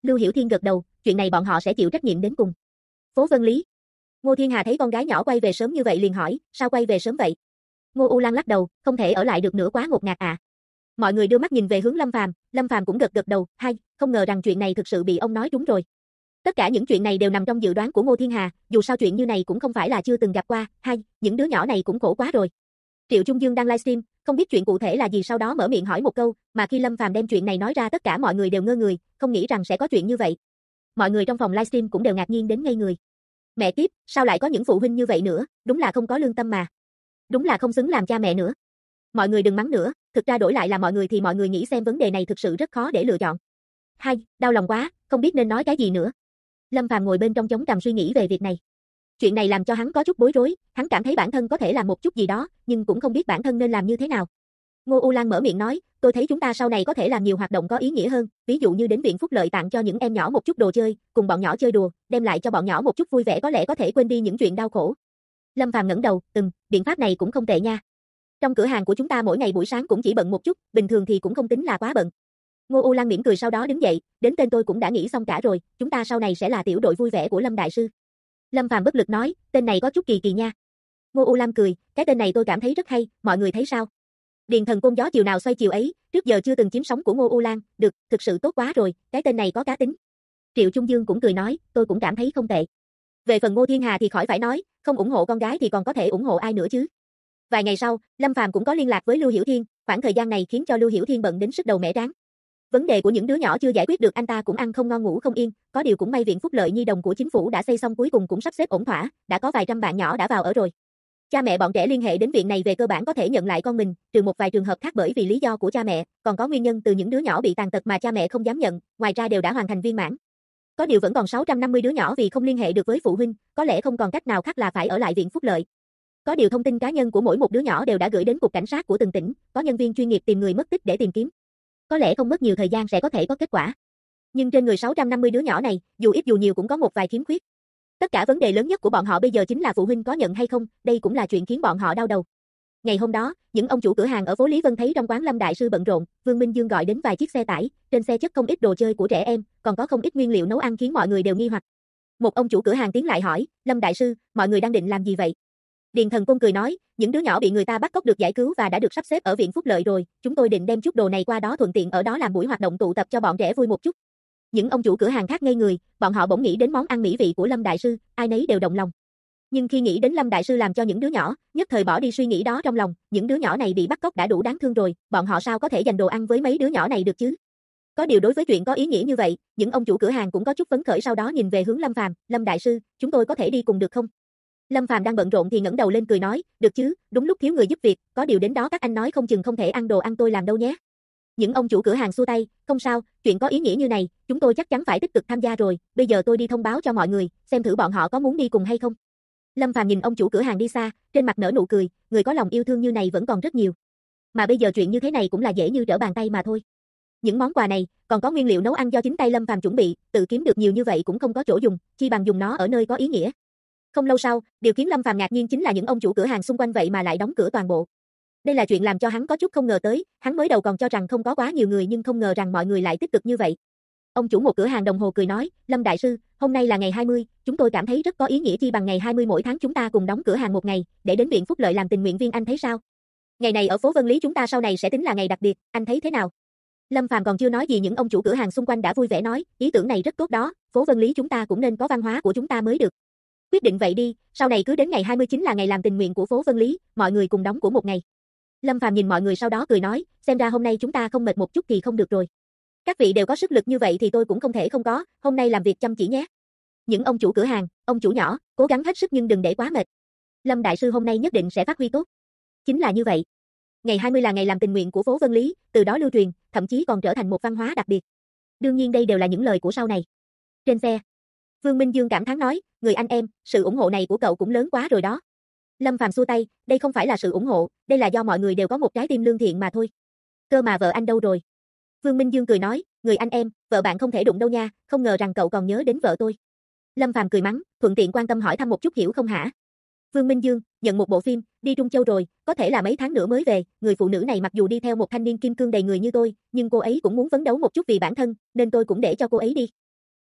Lưu Hiểu Thiên gật đầu, chuyện này bọn họ sẽ chịu trách nhiệm đến cùng. Phố Vân Lý. Ngô Thiên Hà thấy con gái nhỏ quay về sớm như vậy liền hỏi, sao quay về sớm vậy? Ngô U Lan lắc đầu, không thể ở lại được nữa, quá ngột ngạt à. Mọi người đưa mắt nhìn về hướng Lâm Phàm cũng gật đầu, hay, không ngờ rằng chuyện này thực sự bị ông nói đúng rồi. Tất cả những chuyện này đều nằm trong dự đoán của Ngô Thiên Hà, dù sao chuyện như này cũng không phải là chưa từng gặp qua, hay, những đứa nhỏ này cũng khổ quá rồi. Triệu Trung Dương đang livestream, không biết chuyện cụ thể là gì, sau đó mở miệng hỏi một câu, mà khi Lâm Phàm đem chuyện này nói ra tất cả mọi người đều ngơ người, không nghĩ rằng sẽ có chuyện như vậy. Mọi người trong phòng livestream cũng đều ngạc nhiên đến ngây người. Mẹ kiếp, sao lại có những phụ huynh như vậy nữa, đúng là không có lương tâm mà. Đúng là không xứng làm cha mẹ nữa. Mọi người đừng mắng nữa, thực ra đổi lại là mọi người thì mọi người nghĩ xem vấn đề này thực sự rất khó để lựa chọn. Hay, đau lòng quá, không biết nên nói cái gì nữa. Lâm Phàm ngồi bên trong chống cằm suy nghĩ về việc này. Chuyện này làm cho hắn có chút bối rối, hắn cảm thấy bản thân có thể làm một chút gì đó, nhưng cũng không biết bản thân nên làm như thế nào. Ngô U Lan mở miệng nói, tôi thấy chúng ta sau này có thể làm nhiều hoạt động có ý nghĩa hơn, ví dụ như đến viện phúc lợi tặng cho những em nhỏ một chút đồ chơi, cùng bọn nhỏ chơi đùa, đem lại cho bọn nhỏ một chút vui vẻ, có lẽ có thể quên đi những chuyện đau khổ. Lâm Phàm ngẩng đầu, biện pháp này cũng không tệ nha. Trong cửa hàng của chúng ta mỗi ngày buổi sáng cũng chỉ bận một chút, bình thường thì cũng không tính là quá bận. Ngô U Lan mỉm cười sau đó đứng dậy, đến tên tôi cũng đã nghĩ xong cả rồi, chúng ta sau này sẽ là tiểu đội vui vẻ của Lâm đại sư. Lâm Phàm bất lực nói, tên này có chút kỳ kỳ nha. Ngô U Lan cười, cái tên này tôi cảm thấy rất hay, mọi người thấy sao? Điền thần côn gió chiều nào xoay chiều ấy, trước giờ chưa từng chiếm sóng của Ngô U Lan, được, thực sự tốt quá rồi, cái tên này có cá tính. Triệu Trung Dương cũng cười nói, tôi cũng cảm thấy không tệ. Về phần Ngô Thiên Hà thì khỏi phải nói, không ủng hộ con gái thì còn có thể ủng hộ ai nữa chứ. Vài ngày sau, Lâm Phàm cũng có liên lạc với Lưu Hiểu Thiên, khoảng thời gian này khiến cho Lưu Hiểu Thiên bận đến sức đầu mẻ trán. Vấn đề của những đứa nhỏ chưa giải quyết được, anh ta cũng ăn không ngon ngủ không yên, có điều cũng may viện phúc lợi nhi đồng của chính phủ đã xây xong, cuối cùng cũng sắp xếp ổn thỏa, đã có vài trăm bạn nhỏ đã vào ở rồi. Cha mẹ bọn trẻ liên hệ đến viện này về cơ bản có thể nhận lại con mình, trừ một vài trường hợp khác bởi vì lý do của cha mẹ, còn có nguyên nhân từ những đứa nhỏ bị tàn tật mà cha mẹ không dám nhận, ngoài ra đều đã hoàn thành viên mãn. Có điều vẫn còn 650 đứa nhỏ vì không liên hệ được với phụ huynh, có lẽ không còn cách nào khác là phải ở lại viện phúc lợi. Có điều thông tin cá nhân của mỗi một đứa nhỏ đều đã gửi đến cục cảnh sát của từng tỉnh, có nhân viên chuyên nghiệp tìm người mất tích để tìm kiếm. Có lẽ không mất nhiều thời gian sẽ có thể có kết quả. Nhưng trên người 650 đứa nhỏ này, dù ít dù nhiều cũng có một vài khiếm khuyết. Tất cả vấn đề lớn nhất của bọn họ bây giờ chính là phụ huynh có nhận hay không, đây cũng là chuyện khiến bọn họ đau đầu. Ngày hôm đó, những ông chủ cửa hàng ở phố Lý Vân thấy trong quán Lâm đại sư bận rộn, Vương Minh Dương gọi đến vài chiếc xe tải, trên xe chất không ít đồ chơi của trẻ em, còn có không ít nguyên liệu nấu ăn khiến mọi người đều nghi hoặc. Một ông chủ cửa hàng tiến lại hỏi, Lâm đại sư, mọi người đang định làm gì vậy? Điền Thần Côn cười nói, những đứa nhỏ bị người ta bắt cóc được giải cứu và đã được sắp xếp ở viện phúc lợi rồi, chúng tôi định đem chút đồ này qua đó thuận tiện ở đó làm buổi hoạt động tụ tập cho bọn trẻ vui một chút. Những ông chủ cửa hàng khác ngây người, bọn họ bỗng nghĩ đến món ăn mỹ vị của Lâm đại sư, ai nấy đều động lòng. Nhưng khi nghĩ đến Lâm đại sư làm cho những đứa nhỏ, nhất thời bỏ đi suy nghĩ đó trong lòng, những đứa nhỏ này bị bắt cóc đã đủ đáng thương rồi, bọn họ sao có thể dành đồ ăn với mấy đứa nhỏ này được chứ? Có điều đối với chuyện có ý nghĩa như vậy, những ông chủ cửa hàng cũng có chút phấn khởi, sau đó nhìn về hướng Lâm Phàm, Lâm đại sư, chúng tôi có thể đi cùng được không? Lâm Phàm đang bận rộn thì ngẩng đầu lên cười nói, được chứ, đúng lúc thiếu người giúp việc, có điều đến đó các anh nói không chừng không thể ăn đồ ăn tôi làm đâu nhé. Những ông chủ cửa hàng xua tay, không sao, chuyện có ý nghĩa như này, chúng tôi chắc chắn phải tích cực tham gia rồi, bây giờ tôi đi thông báo cho mọi người, xem thử bọn họ có muốn đi cùng hay không. Lâm Phàm nhìn ông chủ cửa hàng đi xa, trên mặt nở nụ cười, người có lòng yêu thương như này vẫn còn rất nhiều. Mà bây giờ chuyện như thế này cũng là dễ như trở bàn tay mà thôi. Những món quà này, còn có nguyên liệu nấu ăn do chính tay Lâm Phàm chuẩn bị, tự kiếm được nhiều như vậy cũng không có chỗ dùng, chi bằng dùng nó ở nơi có ý nghĩa. Không lâu sau, điều khiến Lâm Phàm ngạc nhiên chính là những ông chủ cửa hàng xung quanh vậy mà lại đóng cửa toàn bộ. Đây là chuyện làm cho hắn có chút không ngờ tới, hắn mới đầu còn cho rằng không có quá nhiều người nhưng không ngờ rằng mọi người lại tích cực như vậy. Ông chủ một cửa hàng đồng hồ cười nói, Lâm đại sư, hôm nay là ngày 20, chúng tôi cảm thấy rất có ý nghĩa, chi bằng ngày 20 mỗi tháng chúng ta cùng đóng cửa hàng một ngày, để đến viện phúc lợi làm tình nguyện viên, anh thấy sao? Ngày này ở phố Vân Lý chúng ta sau này sẽ tính là ngày đặc biệt, anh thấy thế nào? Lâm Phàm còn chưa nói gì những ông chủ cửa hàng xung quanh đã vui vẻ nói, ý tưởng này rất tốt đó, phố Vân Lý chúng ta cũng nên có văn hóa của chúng ta mới được. Quyết định vậy đi, sau này cứ đến ngày 29 là ngày làm tình nguyện của phố Vân Lý, mọi người cùng đóng của một ngày. Lâm Phàm nhìn mọi người sau đó cười nói, xem ra hôm nay chúng ta không mệt một chút thì không được rồi. Các vị đều có sức lực như vậy thì tôi cũng không thể không có, hôm nay làm việc chăm chỉ nhé. Những ông chủ cửa hàng, ông chủ nhỏ, cố gắng hết sức nhưng đừng để quá mệt. Lâm đại sư hôm nay nhất định sẽ phát huy tốt. Chính là như vậy. Ngày 20 là ngày làm tình nguyện của phố Vân Lý, từ đó lưu truyền, thậm chí còn trở thành một văn hóa đặc biệt. Đương nhiên đây đều là những lời của sau này. Trên xe, Vương Minh Dương cảm thán nói, người anh em, sự ủng hộ này của cậu cũng lớn quá rồi đó. Lâm Phàm xua tay, đây không phải là sự ủng hộ, đây là do mọi người đều có một trái tim lương thiện mà thôi. Cơ mà vợ anh đâu rồi? Vương Minh Dương cười nói, người anh em, vợ bạn không thể đụng đâu nha, không ngờ rằng cậu còn nhớ đến vợ tôi. Lâm Phàm cười mắng, thuận tiện quan tâm hỏi thăm một chút hiểu không hả? Vương Minh Dương, nhận một bộ phim, đi Trung Châu rồi, có thể là mấy tháng nữa mới về, người phụ nữ này mặc dù đi theo một thanh niên kim cương đầy người như tôi, nhưng cô ấy cũng muốn phấn đấu một chút vì bản thân, nên tôi cũng để cho cô ấy đi.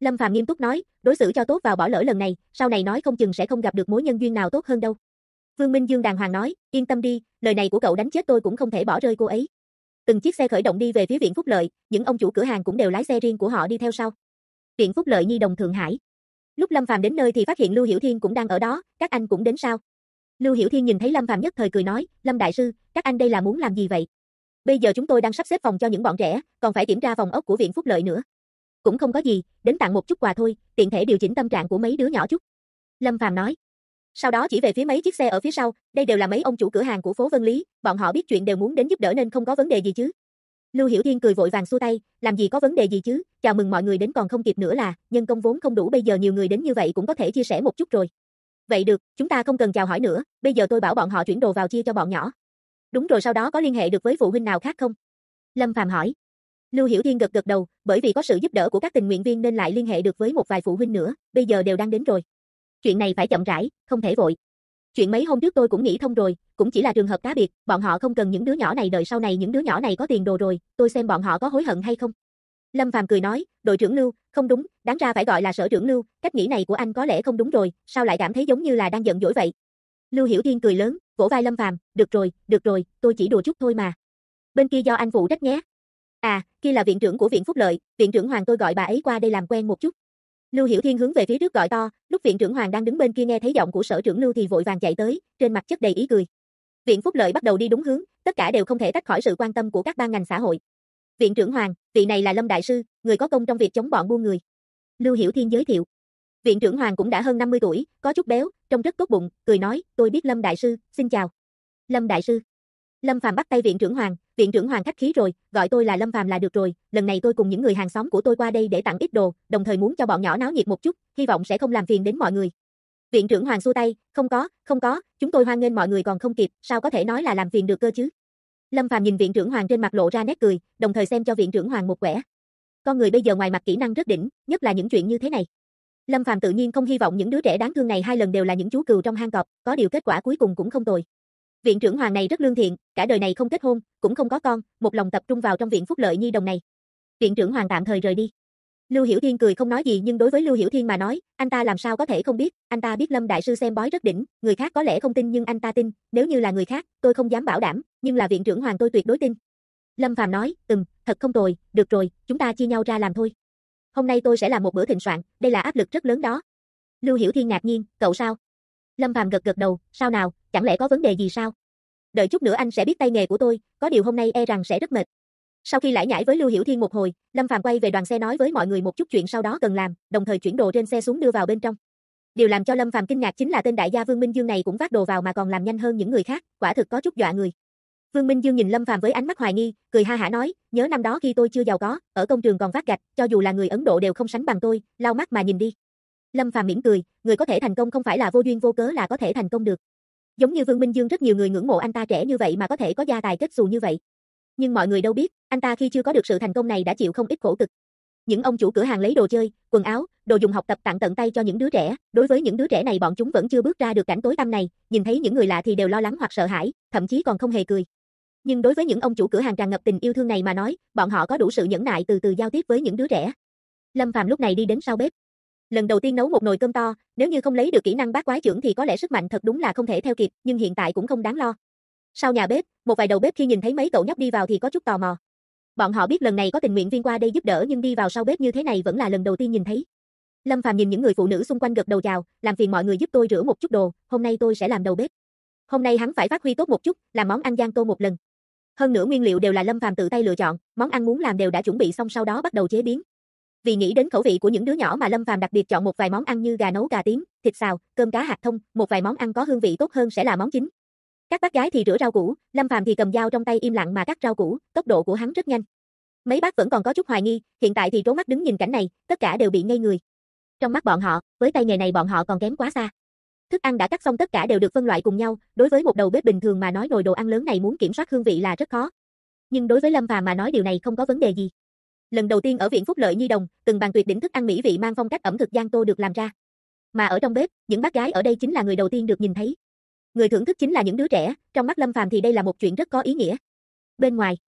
Lâm Phàm nghiêm túc nói, đối xử cho tốt vào bỏ lỡ lần này, sau này nói không chừng sẽ không gặp được mối nhân duyên nào tốt hơn đâu. Vương Minh Dương đàng hoàng nói, yên tâm đi, lời này của cậu đánh chết tôi cũng không thể bỏ rơi cô ấy. Từng chiếc xe khởi động đi về phía Viện Phúc Lợi, những ông chủ cửa hàng cũng đều lái xe riêng của họ đi theo sau. Viện Phúc Lợi Nhi Đồng Thượng Hải. Lúc Lâm Phàm đến nơi thì phát hiện Lưu Hiểu Thiên cũng đang ở đó, các anh cũng đến sao? Lưu Hiểu Thiên nhìn thấy Lâm Phàm nhất thời cười nói, Lâm đại sư, các anh đây là muốn làm gì vậy? Bây giờ chúng tôi đang sắp xếp phòng cho những bọn trẻ, còn phải kiểm tra phòng ốc của Viện Phúc Lợi nữa. Cũng không có gì, đến tặng một chút quà thôi, tiện thể điều chỉnh tâm trạng của mấy đứa nhỏ chút. Lâm Phàm nói. Sau đó chỉ về phía mấy chiếc xe ở phía sau, đây đều là mấy ông chủ cửa hàng của phố Vân Lý, bọn họ biết chuyện đều muốn đến giúp đỡ nên không có vấn đề gì chứ. Lưu Hiểu Thiên cười vội vàng xua tay, làm gì có vấn đề gì chứ, chào mừng mọi người đến còn không kịp nữa là, nhân công vốn không đủ bây giờ nhiều người đến như vậy cũng có thể chia sẻ một chút rồi. Vậy được, chúng ta không cần chào hỏi nữa, bây giờ tôi bảo bọn họ chuyển đồ vào chia cho bọn nhỏ. Đúng rồi, sau đó có liên hệ được với phụ huynh nào khác không? Lâm Phàm hỏi. Lưu Hiểu Thiên gật gật đầu, bởi vì có sự giúp đỡ của các tình nguyện viên nên lại liên hệ được với một vài phụ huynh nữa, bây giờ đều đang đến rồi. Chuyện này phải chậm rãi, không thể vội. Chuyện mấy hôm trước tôi cũng nghĩ thông rồi, cũng chỉ là trường hợp cá biệt, bọn họ không cần những đứa nhỏ này, đợi sau này những đứa nhỏ này có tiền đồ rồi, tôi xem bọn họ có hối hận hay không. Lâm Phàm cười nói, đội trưởng Lưu, không đúng, đáng ra phải gọi là sở trưởng Lưu, cách nghĩ này của anh có lẽ không đúng rồi, sao lại cảm thấy giống như là đang giận dỗi vậy? Lưu Hiểu Thiên cười lớn, vỗ vai Lâm Phàm, được rồi, tôi chỉ đùa chút thôi mà. Bên kia do anh phụ trách nhé. À, kia là viện trưởng của Viện Phúc Lợi, viện trưởng Hoàng, tôi gọi bà ấy qua đây làm quen một chút. Lưu Hiểu Thiên hướng về phía trước gọi to, lúc viện trưởng Hoàng đang đứng bên kia nghe thấy giọng của sở trưởng Lưu thì vội vàng chạy tới, trên mặt chất đầy ý cười. Viện Phúc Lợi bắt đầu đi đúng hướng, tất cả đều không thể tách khỏi sự quan tâm của các ban ngành xã hội. Viện trưởng Hoàng, vị này là Lâm đại sư, người có công trong việc chống bọn buôn người. Lưu Hiểu Thiên giới thiệu. Viện trưởng Hoàng cũng đã hơn 50 tuổi, có chút béo, trông rất tốt bụng, cười nói, tôi biết Lâm đại sư, xin chào. Lâm đại sư. Lâm Phàm bắt tay viện trưởng Hoàng khách khí rồi, gọi tôi là Lâm Phàm là được rồi, lần này tôi cùng những người hàng xóm của tôi qua đây để tặng ít đồ, đồng thời muốn cho bọn nhỏ náo nhiệt một chút, hy vọng sẽ không làm phiền đến mọi người. Viện trưởng Hoàng xua tay, không có, chúng tôi hoan nghênh mọi người còn không kịp, sao có thể nói là làm phiền được cơ chứ. Lâm Phàm nhìn viện trưởng Hoàng trên mặt lộ ra nét cười, đồng thời xem cho viện trưởng Hoàng một quẻ. Con người bây giờ ngoài mặt kỹ năng rất đỉnh, nhất là những chuyện như thế này. Lâm Phàm tự nhiên không hy vọng những đứa trẻ đáng thương này hai lần đều là những chú cừu trong hang cọp, có điều kết quả cuối cùng cũng không tồi. Viện trưởng Hoàng này rất lương thiện, cả đời này không kết hôn, cũng không có con, một lòng tập trung vào trong Viện Phúc Lợi Nhi Đồng này. Viện trưởng Hoàng tạm thời rời đi. Lưu Hiểu Thiên cười không nói gì, nhưng đối với Lưu Hiểu Thiên mà nói, anh ta làm sao có thể không biết, anh ta biết Lâm đại sư xem bói rất đỉnh, người khác có lẽ không tin nhưng anh ta tin, nếu như là người khác, tôi không dám bảo đảm, nhưng là viện trưởng Hoàng tôi tuyệt đối tin. Lâm Phàm nói, thật không tồi, được rồi, chúng ta chia nhau ra làm thôi. Hôm nay tôi sẽ làm một bữa thịnh soạn, đây là áp lực rất lớn đó. Lưu Hiểu Thiên ngạc nhiên, cậu sao? Lâm Phàm gật gật đầu, sao nào, chẳng lẽ có vấn đề gì sao? Đợi chút nữa anh sẽ biết tay nghề của tôi, có điều hôm nay e rằng sẽ rất mệt. Sau khi lải nhải với Lưu Hiểu Thiên một hồi, Lâm Phàm quay về đoàn xe nói với mọi người một chút chuyện sau đó cần làm, đồng thời chuyển đồ trên xe xuống đưa vào bên trong. Điều làm cho Lâm Phàm kinh ngạc chính là tên đại gia Vương Minh Dương này cũng vác đồ vào mà còn làm nhanh hơn những người khác, quả thực có chút dọa người. Vương Minh Dương nhìn Lâm Phàm với ánh mắt hoài nghi, cười ha hả nói, nhớ năm đó khi tôi chưa giàu có, ở công trường còn vác gạch, cho dù là người Ấn Độ đều không sánh bằng tôi, lau mắt mà nhìn đi. Lâm Phàm mỉm cười, người có thể thành công không phải là vô duyên vô cớ là có thể thành công được. Giống như Vương Minh Dương rất nhiều người ngưỡng mộ anh ta trẻ như vậy mà có thể có gia tài kết xù như vậy. Nhưng mọi người đâu biết, anh ta khi chưa có được sự thành công này đã chịu không ít khổ cực. Những ông chủ cửa hàng lấy đồ chơi, quần áo, đồ dùng học tập tặng tận tay cho những đứa trẻ, đối với những đứa trẻ này bọn chúng vẫn chưa bước ra được cảnh tối tăm này, nhìn thấy những người lạ thì đều lo lắng hoặc sợ hãi, thậm chí còn không hề cười. Nhưng đối với những ông chủ cửa hàng tràn ngập tình yêu thương này mà nói, bọn họ có đủ sự nhẫn nại từ từ giao tiếp với những đứa trẻ. Lâm Phàm lúc này đi đến sau bếp. Lần đầu tiên nấu một nồi cơm to, nếu như không lấy được kỹ năng bát quái trưởng thì có lẽ sức mạnh thật đúng là không thể theo kịp, nhưng hiện tại cũng không đáng lo. Sau nhà bếp, một vài đầu bếp khi nhìn thấy mấy cậu nhóc đi vào thì có chút tò mò. Bọn họ biết lần này có tình nguyện viên qua đây giúp đỡ nhưng đi vào sau bếp như thế này vẫn là lần đầu tiên nhìn thấy. Lâm Phàm nhìn những người phụ nữ xung quanh gật đầu chào, làm phiền mọi người giúp tôi rửa một chút đồ, hôm nay tôi sẽ làm đầu bếp. Hôm nay hắn phải phát huy tốt một chút, làm món ăn giang tô một lần. Hơn nữa nguyên liệu đều là Lâm Phàm tự tay lựa chọn, món ăn muốn làm đều đã chuẩn bị xong sau đó bắt đầu chế biến. Vì nghĩ đến khẩu vị của những đứa nhỏ mà Lâm Phàm đặc biệt chọn một vài món ăn như gà nấu cà tím, thịt xào, cơm cá hạt thông, một vài món ăn có hương vị tốt hơn sẽ là món chính. Các bác gái thì rửa rau củ, Lâm Phàm thì cầm dao trong tay im lặng mà cắt rau củ, tốc độ của hắn rất nhanh. Mấy bác vẫn còn có chút hoài nghi, hiện tại thì trố mắt đứng nhìn cảnh này, tất cả đều bị ngây người. Trong mắt bọn họ, với tay nghề này bọn họ còn kém quá xa. Thức ăn đã cắt xong tất cả đều được phân loại cùng nhau, đối với một đầu bếp bình thường mà nói nồi đồ ăn lớn này muốn kiểm soát hương vị là rất khó. Nhưng đối với Lâm Phàm mà nói điều này không có vấn đề gì. Lần đầu tiên ở Viện Phúc Lợi Nhi Đồng, từng bàn tuyệt đỉnh thức ăn mỹ vị mang phong cách ẩm thực giang tô được làm ra. Mà ở trong bếp, những bác gái ở đây chính là người đầu tiên được nhìn thấy. Người thưởng thức chính là những đứa trẻ, trong mắt Lâm Phàm thì đây là một chuyện rất có ý nghĩa. Bên ngoài,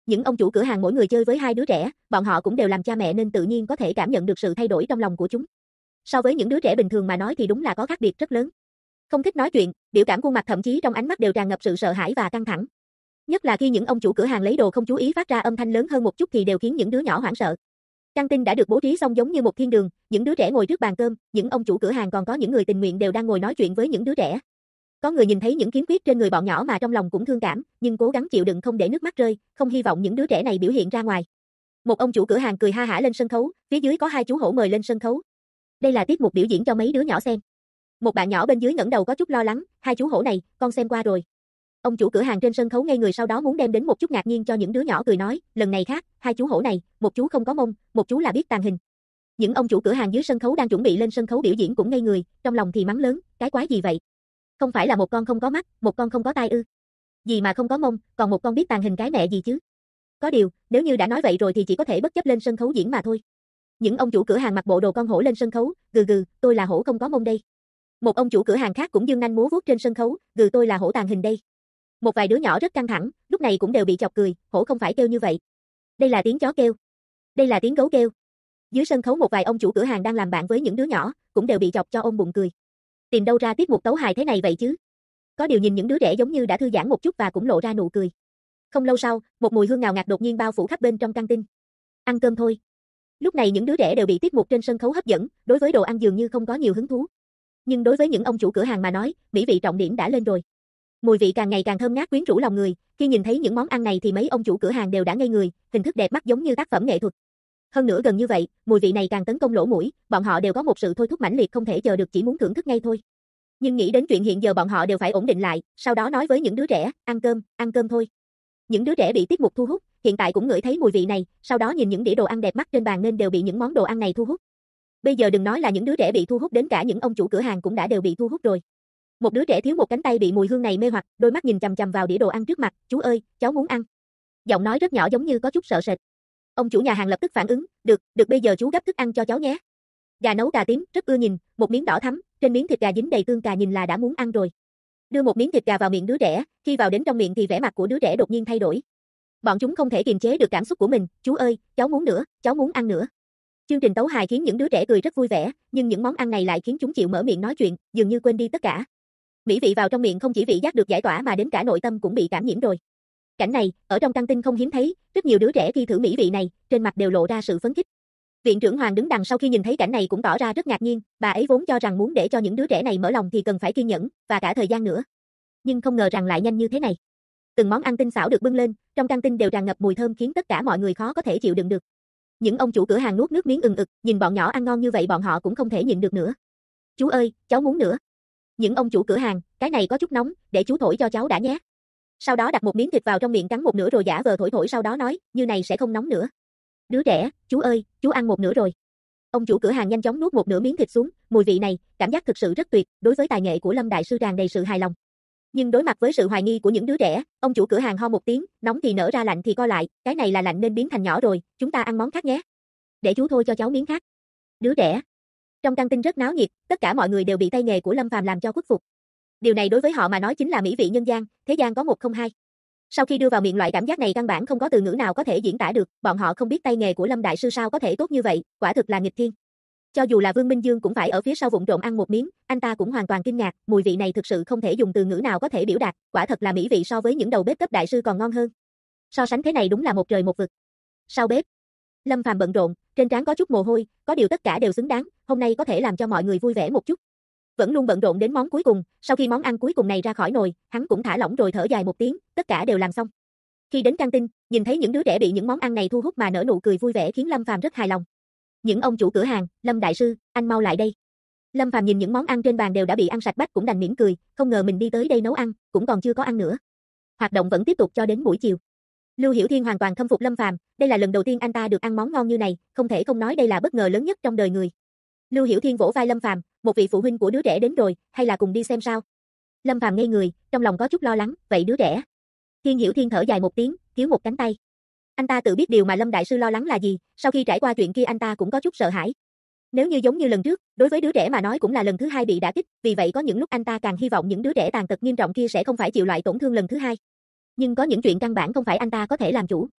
Những ông chủ cửa hàng mỗi người chơi với hai đứa trẻ, bọn họ cũng đều làm cha mẹ nên tự nhiên có thể cảm nhận được sự thay đổi trong lòng của chúng. So với những đứa trẻ bình thường mà nói thì đúng là có khác biệt rất lớn. Không thích nói chuyện, biểu cảm khuôn mặt thậm chí trong ánh mắt đều tràn ngập sự sợ hãi và căng thẳng. Nhất là khi những ông chủ cửa hàng lấy đồ không chú ý phát ra âm thanh lớn hơn một chút thì đều khiến những đứa nhỏ hoảng sợ. Căng tin đã được bố trí xong giống như một thiên đường, những đứa trẻ ngồi trước bàn cơm, những ông chủ cửa hàng còn có những người tình nguyện đều đang ngồi nói chuyện với những đứa trẻ. Có người nhìn thấy những khiếm khuyết trên người bọn nhỏ mà trong lòng cũng thương cảm, nhưng cố gắng chịu đựng không để nước mắt rơi, không hy vọng những đứa trẻ này biểu hiện ra ngoài. Một ông chủ cửa hàng cười ha hả lên sân khấu, phía dưới có hai chú hổ mời lên sân khấu. Đây là tiết mục biểu diễn cho mấy đứa nhỏ xem. Một bạn nhỏ bên dưới ngẩng đầu có chút lo lắng, hai chú hổ này, con xem qua rồi. Ông chủ cửa hàng trên sân khấu ngây người sau đó muốn đem đến một chút ngạc nhiên cho những đứa nhỏ cười nói, lần này khác, hai chú hổ này, một chú không có mông, một chú là biết tàng hình. Những ông chủ cửa hàng dưới sân khấu đang chuẩn bị lên sân khấu biểu diễn cũng ngây người, trong lòng thì mắng lớn, cái quái gì vậy? Không phải là một con không có mắt, một con không có tai ư? Gì mà không có mông, còn một con biết tàng hình cái mẹ gì chứ? Có điều, nếu như đã nói vậy rồi thì chỉ có thể bất chấp lên sân khấu diễn mà thôi. Những ông chủ cửa hàng mặc bộ đồ con hổ lên sân khấu, gừ gừ, tôi là hổ không có mông đây. Một ông chủ cửa hàng khác cũng dương nanh múa vuốt trên sân khấu, gừ tôi là hổ tàng hình đây. Một vài đứa nhỏ rất căng thẳng, lúc này cũng đều bị chọc cười, hổ không phải kêu như vậy. Đây là tiếng chó kêu. Đây là tiếng gấu kêu. Dưới sân khấu một vài ông chủ cửa hàng đang làm bạn với những đứa nhỏ, cũng đều bị chọc cho ôm bụng cười. Tìm đâu ra tiết mục tấu hài thế này vậy chứ? Có điều nhìn những đứa trẻ giống như đã thư giãn một chút và cũng lộ ra nụ cười. Không lâu sau, một mùi hương ngào ngạt đột nhiên bao phủ khắp bên trong căng tin. Ăn cơm thôi. Lúc này những đứa trẻ đều bị tiết mục trên sân khấu hấp dẫn, đối với đồ ăn dường như không có nhiều hứng thú. Nhưng đối với những ông chủ cửa hàng mà nói, mỹ vị trọng điểm đã lên rồi. Mùi vị càng ngày càng thơm ngát quyến rũ lòng người, khi nhìn thấy những món ăn này thì mấy ông chủ cửa hàng đều đã ngây người, hình thức đẹp mắt giống như tác phẩm nghệ thuật. Hơn nữa gần như vậy, mùi vị này càng tấn công lỗ mũi, bọn họ đều có một sự thôi thúc mãnh liệt không thể chờ được chỉ muốn thưởng thức ngay thôi. Nhưng nghĩ đến chuyện hiện giờ bọn họ đều phải ổn định lại, sau đó nói với những đứa trẻ, ăn cơm thôi. Những đứa trẻ bị tiết mục thu hút, hiện tại cũng ngửi thấy mùi vị này, sau đó nhìn những đĩa đồ ăn đẹp mắt trên bàn nên đều bị những món đồ ăn này thu hút. Bây giờ đừng nói là những đứa trẻ bị thu hút, đến cả những ông chủ cửa hàng cũng đã đều bị thu hút rồi. Một đứa trẻ thiếu một cánh tay bị mùi hương này mê hoặc, đôi mắt nhìn chằm chằm vào đĩa đồ ăn trước mặt, "Chú ơi, cháu muốn ăn." Giọng nói rất nhỏ giống như có chút sợ sệt. Ông chủ nhà hàng lập tức phản ứng, "Được, bây giờ chú gấp thức ăn cho cháu nhé." Gà nấu cà tím, rất ưa nhìn, một miếng đỏ thắm, trên miếng thịt gà dính đầy tương cà nhìn là đã muốn ăn rồi. Đưa một miếng thịt gà vào miệng đứa trẻ, khi vào đến trong miệng thì vẻ mặt của đứa trẻ đột nhiên thay đổi. Bọn chúng không thể kiềm chế được cảm xúc của mình, "Chú ơi, cháu muốn nữa, cháu muốn ăn nữa." Chương trình tấu hài khiến những đứa trẻ cười rất vui vẻ, nhưng những món ăn này lại khiến chúng chịu mở miệng nói chuyện, dường như quên đi tất cả. Mỹ vị vào trong miệng không chỉ vị giác được giải tỏa mà đến cả nội tâm cũng bị cảm nhiễm rồi. Cảnh này, ở trong căng tin không hiếm thấy, rất nhiều đứa trẻ khi thử mỹ vị này, trên mặt đều lộ ra sự phấn khích. Viện trưởng Hoàng đứng đằng sau khi nhìn thấy cảnh này cũng tỏ ra rất ngạc nhiên, bà ấy vốn cho rằng muốn để cho những đứa trẻ này mở lòng thì cần phải kiên nhẫn, và cả thời gian nữa. Nhưng không ngờ rằng lại nhanh như thế này. Từng món ăn tinh xảo được bưng lên, trong căng tin đều tràn ngập mùi thơm khiến tất cả mọi người khó có thể chịu đựng được. Những ông chủ cửa hàng nuốt nước miếng ừng ực, nhìn bọn nhỏ ăn ngon như vậy bọn họ cũng không thể nhịn được nữa. "Chú ơi, cháu muốn nữa." Những ông chủ cửa hàng, "Cái này có chút nóng, để chú thổi cho cháu đã nhé." Sau đó đặt một miếng thịt vào trong miệng cắn một nửa rồi giả vờ thổi thổi sau đó nói, "Như này sẽ không nóng nữa." "Đứa trẻ, chú ơi, chú ăn một nửa rồi." Ông chủ cửa hàng nhanh chóng nuốt một nửa miếng thịt xuống, mùi vị này, cảm giác thực sự rất tuyệt, đối với tài nghệ của Lâm đại sư tràn đầy sự hài lòng. Nhưng đối mặt với sự hoài nghi của những đứa trẻ, ông chủ cửa hàng ho một tiếng, "Nóng thì nở ra, lạnh thì co lại, cái này là lạnh nên biến thành nhỏ rồi, chúng ta ăn món khác nhé." "Để chú thôi cho cháu miếng khác." Đứa trẻ. Trong căng tin rất náo nhiệt, tất cả mọi người đều bị tay nghề của Lâm Phàm làm cho khuất phục. Điều này đối với họ mà nói chính là mỹ vị nhân gian, thế gian có một không hai. Sau khi đưa vào miệng loại cảm giác này căn bản không có từ ngữ nào có thể diễn tả được, bọn họ không biết tay nghề của Lâm đại sư sao có thể tốt như vậy, quả thực là nghịch thiên. Cho dù là Vương Minh Dương cũng phải ở phía sau vụng trộm ăn một miếng, anh ta cũng hoàn toàn kinh ngạc, mùi vị này thực sự không thể dùng từ ngữ nào có thể biểu đạt, quả thật là mỹ vị so với những đầu bếp cấp đại sư còn ngon hơn. So sánh thế này đúng là một trời một vực. Sau bếp, Lâm Phàm bận rộn, trên trán có chút mồ hôi, có điều tất cả đều xứng đáng, hôm nay có thể làm cho mọi người vui vẻ một chút. Vẫn luôn bận rộn đến món cuối cùng, sau khi món ăn cuối cùng này ra khỏi nồi, hắn cũng thả lỏng rồi thở dài một tiếng, tất cả đều làm xong. Khi đến căng tin, nhìn thấy những đứa trẻ bị những món ăn này thu hút mà nở nụ cười vui vẻ khiến Lâm Phàm rất hài lòng. Những ông chủ cửa hàng, "Lâm đại sư, anh mau lại đây." Lâm Phàm nhìn những món ăn trên bàn đều đã bị ăn sạch bách cũng đành mỉm cười, không ngờ mình đi tới đây nấu ăn, cũng còn chưa có ăn nữa. Hoạt động vẫn tiếp tục cho đến buổi chiều. Lưu Hiểu Thiên hoàn toàn khâm phục Lâm Phàm, đây là lần đầu tiên anh ta được ăn món ngon như này, không thể không nói đây là bất ngờ lớn nhất trong đời người. Lưu Hiểu Thiên vỗ vai Lâm Phàm, "Một vị phụ huynh của đứa trẻ đến rồi, hay là cùng đi xem sao?" Lâm Phàm ngây người, trong lòng có chút lo lắng, "Vậy đứa trẻ?" Thiên Hiểu Thiên thở dài một tiếng, thiếu một cánh tay. Anh ta tự biết điều mà Lâm đại sư lo lắng là gì, sau khi trải qua chuyện kia anh ta cũng có chút sợ hãi. Nếu như giống như lần trước, đối với đứa trẻ mà nói cũng là lần thứ hai bị đả kích, vì vậy có những lúc anh ta càng hy vọng những đứa trẻ tàn tật nghiêm trọng kia sẽ không phải chịu loại tổn thương lần thứ hai. Nhưng có những chuyện căn bản không phải anh ta có thể làm chủ.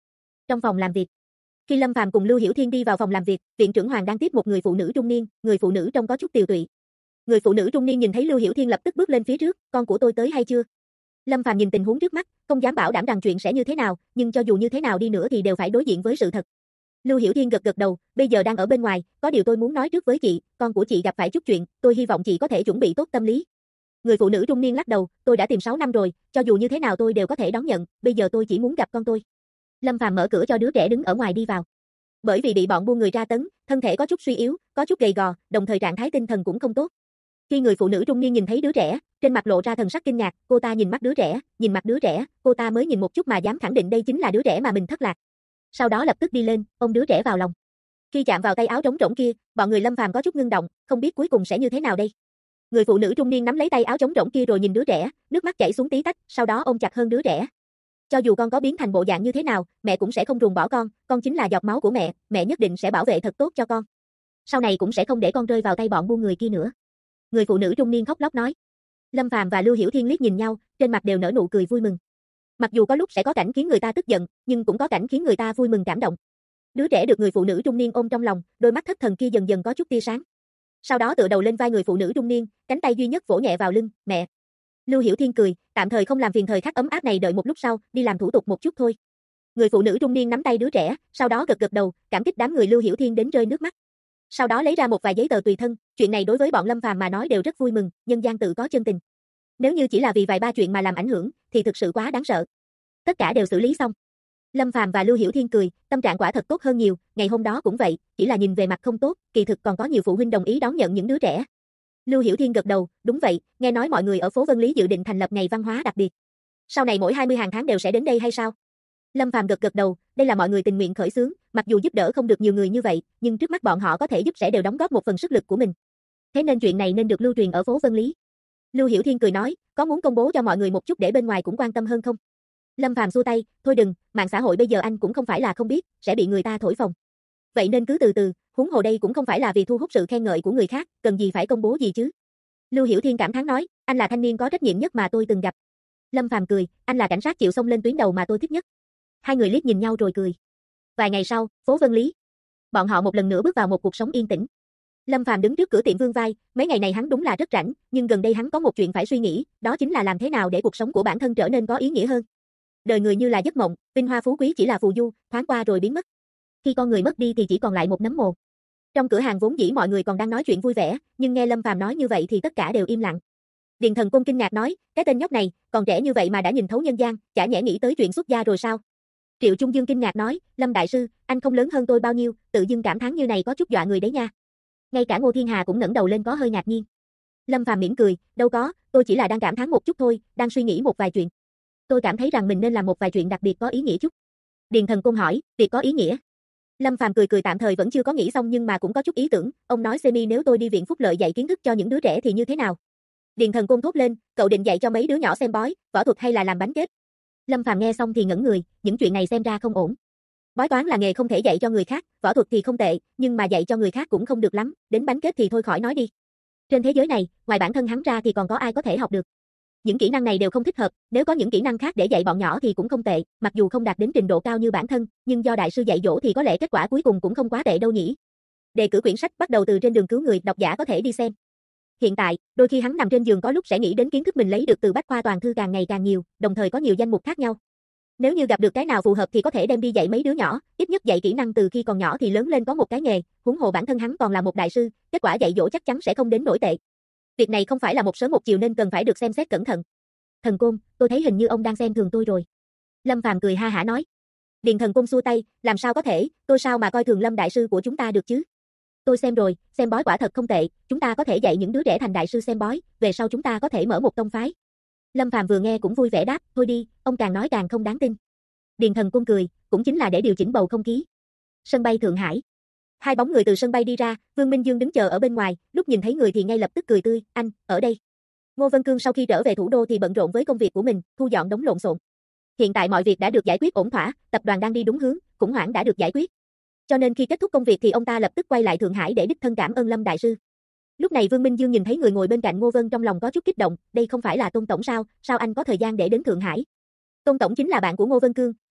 Trong phòng làm việc, khi Lâm Phàm cùng Lưu Hiểu Thiên đi vào phòng làm việc, viện trưởng Hoàng đang tiếp một người phụ nữ trung niên, người phụ nữ trông có chút tiều tụy. Người phụ nữ trung niên nhìn thấy Lưu Hiểu Thiên lập tức bước lên phía trước, "Con của tôi tới hay chưa?" Lâm Phàm nhìn tình huống trước mắt, không dám bảo đảm rằng chuyện sẽ như thế nào, nhưng cho dù như thế nào đi nữa thì đều phải đối diện với sự thật. Lưu Hiểu Thiên gật gật đầu, "Bây giờ đang ở bên ngoài, có điều tôi muốn nói trước với chị, con của chị gặp phải chút chuyện, tôi hy vọng chị có thể chuẩn bị tốt tâm lý." Người phụ nữ trung niên lắc đầu, "Tôi đã tìm 6 năm rồi, cho dù như thế nào tôi đều có thể đón nhận, bây giờ tôi chỉ muốn gặp con tôi." Lâm Phàm mở cửa cho đứa trẻ đứng ở ngoài đi vào. Bởi vì bị bọn buôn người tra tấn, thân thể có chút suy yếu, có chút gầy gò, đồng thời trạng thái tinh thần cũng không tốt. Khi người phụ nữ trung niên nhìn thấy đứa trẻ, trên mặt lộ ra thần sắc kinh ngạc, cô ta nhìn mắt đứa trẻ, nhìn mặt đứa trẻ, cô ta mới nhìn một chút mà dám khẳng định đây chính là đứa trẻ mà mình thất lạc. Sau đó lập tức đi lên, ôm đứa trẻ vào lòng. Khi chạm vào tay áo trống rỗng kia, bọn người Lâm Phàm có chút ngưng động, không biết cuối cùng sẽ như thế nào đây. Người phụ nữ trung niên nắm lấy tay áo trống rỗng kia rồi nhìn đứa trẻ, nước mắt chảy xuống tí tách, sau đó ôm chặt hơn đứa trẻ. "Cho dù con có biến thành bộ dạng như thế nào, mẹ cũng sẽ không ruồng bỏ con chính là giọt máu của mẹ nhất định sẽ bảo vệ thật tốt cho con. Sau này cũng sẽ không để con rơi vào tay bọn buôn người kia nữa." Người phụ nữ trung niên khóc lóc nói. Lâm Phàm và Lưu Hiểu Thiên liếc nhìn nhau, trên mặt đều nở nụ cười vui mừng. Mặc dù có lúc sẽ có cảnh khiến người ta tức giận, nhưng cũng có cảnh khiến người ta vui mừng cảm động. Đứa trẻ được người phụ nữ trung niên ôm trong lòng, đôi mắt thất thần kia dần dần có chút tia sáng. Sau đó tựa đầu lên vai người phụ nữ trung niên, cánh tay duy nhất vỗ nhẹ vào lưng, "Mẹ." Lưu Hiểu Thiên cười, "Tạm thời không làm phiền thời khắc ấm áp này, đợi một lúc sau, đi làm thủ tục một chút thôi." Người phụ nữ trung niên nắm tay đứa trẻ, sau đó gật gật đầu, cảm kích đám người Lưu Hiểu Thiên đến rơi nước mắt. Sau đó lấy ra một vài giấy tờ tùy thân, chuyện này đối với bọn Lâm Phàm mà nói đều rất vui mừng, nhân gian tự có chân tình. Nếu như chỉ là vì vài ba chuyện mà làm ảnh hưởng, thì thực sự quá đáng sợ. Tất cả đều xử lý xong. Lâm Phàm và Lưu Hiểu Thiên cười, tâm trạng quả thật tốt hơn nhiều, ngày hôm đó cũng vậy, chỉ là nhìn về mặt không tốt, kỳ thực còn có nhiều phụ huynh đồng ý đón nhận những đứa trẻ. Lưu Hiểu Thiên gật đầu, "Đúng vậy, nghe nói mọi người ở phố Vân Lý dự định thành lập ngày văn hóa đặc biệt. Sau này mỗi 20 hàng tháng đều sẽ đến đây hay sao?" Lâm Phàm gật gật đầu, đây là mọi người tình nguyện khởi xướng, mặc dù giúp đỡ không được nhiều người như vậy, nhưng trước mắt bọn họ có thể giúp sẽ đều đóng góp một phần sức lực của mình. Thế nên chuyện này nên được lưu truyền ở phố Vân Lý. Lưu Hiểu Thiên cười nói, "Có muốn công bố cho mọi người một chút để bên ngoài cũng quan tâm hơn không?" Lâm Phàm xua tay, "Thôi đừng, mạng xã hội bây giờ anh cũng không phải là không biết, sẽ bị người ta thổi phồng. Vậy nên cứ từ từ, huống hồ đây cũng không phải là vì thu hút sự khen ngợi của người khác, cần gì phải công bố gì chứ." Lưu Hiểu Thiên cảm thán nói, "Anh là thanh niên có trách nhiệm nhất mà tôi từng gặp." Lâm Phàm cười, "Anh là cảnh sát chịu xông lên tuyến đầu mà tôi thích nhất." Hai người liếc nhìn nhau rồi cười. Vài ngày sau, phố Vân Lý. Bọn họ một lần nữa bước vào một cuộc sống yên tĩnh. Lâm Phàm đứng trước cửa tiệm Vương Vai, mấy ngày này hắn đúng là rất rảnh, nhưng gần đây hắn có một chuyện phải suy nghĩ, đó chính là làm thế nào để cuộc sống của bản thân trở nên có ý nghĩa hơn. Đời người như là giấc mộng, vinh hoa phú quý chỉ là phù du, thoáng qua rồi biến mất. Khi con người mất đi thì chỉ còn lại một nấm mồ. Trong cửa hàng vốn dĩ mọi người còn đang nói chuyện vui vẻ, nhưng nghe Lâm Phàm nói như vậy thì tất cả đều im lặng. Điền Thần Côn kinh ngạc nói, cái tên nhóc này, còn trẻ như vậy mà đã nhìn thấu nhân gian, chả nhẽ nghĩ tới chuyện xuất gia rồi sao? Triệu Trung Dương kinh ngạc nói, Lâm đại sư, anh không lớn hơn tôi bao nhiêu, tự dưng cảm thán như này có chút dọa người đấy nha. Ngay cả Ngô Thiên Hà cũng ngẩng đầu lên có hơi ngạc nhiên. Lâm Phàm mỉm cười, đâu có, tôi chỉ là đang cảm thán một chút thôi, đang suy nghĩ một vài chuyện. Tôi cảm thấy rằng mình nên làm một vài chuyện đặc biệt có ý nghĩa chút. Điền Thần Côn hỏi, việc có ý nghĩa? Lâm Phàm cười cười tạm thời vẫn chưa có nghĩ xong nhưng mà cũng có chút ý tưởng, ông nói Semi nếu tôi đi viện phúc lợi dạy kiến thức cho những đứa trẻ thì như thế nào? Điền Thần Côn thốt lên, cậu định dạy cho mấy đứa nhỏ xem bói, võ thuật hay là làm bánh kết? Lâm Phàm nghe xong thì ngẩn người, những chuyện này xem ra không ổn. Bói toán là nghề không thể dạy cho người khác, võ thuật thì không tệ, nhưng mà dạy cho người khác cũng không được lắm, đến bánh kết thì thôi khỏi nói đi. Trên thế giới này, ngoài bản thân hắn ra thì còn có ai có thể học được. Những kỹ năng này đều không thích hợp, nếu có những kỹ năng khác để dạy bọn nhỏ thì cũng không tệ, mặc dù không đạt đến trình độ cao như bản thân, nhưng do đại sư dạy dỗ thì có lẽ kết quả cuối cùng cũng không quá tệ đâu nhỉ. Đề cử quyển sách bắt đầu từ trên đường cứu người, độc giả có thể đi xem. Hiện tại, đôi khi hắn nằm trên giường có lúc sẽ nghĩ đến kiến thức mình lấy được từ Bách Khoa Toàn Thư càng ngày càng nhiều, đồng thời có nhiều danh mục khác nhau. Nếu như gặp được cái nào phù hợp thì có thể đem đi dạy mấy đứa nhỏ, ít nhất dạy kỹ năng từ khi còn nhỏ thì lớn lên có một cái nghề, huống hồ bản thân hắn còn là một đại sư, kết quả dạy dỗ chắc chắn sẽ không đến nổi tệ. Việc này không phải là một sớm một chiều nên cần phải được xem xét cẩn thận. Thần Côn, tôi thấy hình như ông đang xem thường tôi rồi. Lâm Phàm cười ha hả nói. Điền Thần Côn xua tay, làm sao có thể, tôi sao mà coi thường Lâm đại sư của chúng ta được chứ? Tôi xem rồi, xem bói quả thật không tệ, chúng ta có thể dạy những đứa trẻ thành đại sư xem bói, về sau chúng ta có thể mở một tông phái. Lâm Phàm vừa nghe cũng vui vẻ đáp, thôi đi, ông càng nói càng không đáng tin. Điền Thần Côn cười, cũng chính là để điều chỉnh bầu không khí. Sân bay Thượng Hải. Hai bóng người từ sân bay đi ra, Vương Minh Dương đứng chờ ở bên ngoài, lúc nhìn thấy người thì ngay lập tức cười tươi, anh, ở đây. Ngô Vân Cương sau khi trở về thủ đô thì bận rộn với công việc của mình, thu dọn đống lộn xộn. Hiện tại mọi việc đã được giải quyết ổn thỏa, tập đoàn đang đi đúng hướng, khủng hoảng đã được giải quyết. Cho nên khi kết thúc công việc thì ông ta lập tức quay lại Thượng Hải để đích thân cảm ơn Lâm đại sư. Lúc này Vương Minh Dương nhìn thấy người ngồi bên cạnh Ngô Vân trong lòng có chút kích động, đây không phải là Tôn tổng sao anh có thời gian để đến Thượng Hải? Tôn tổng chính là bạn của Ngô Vân Cương,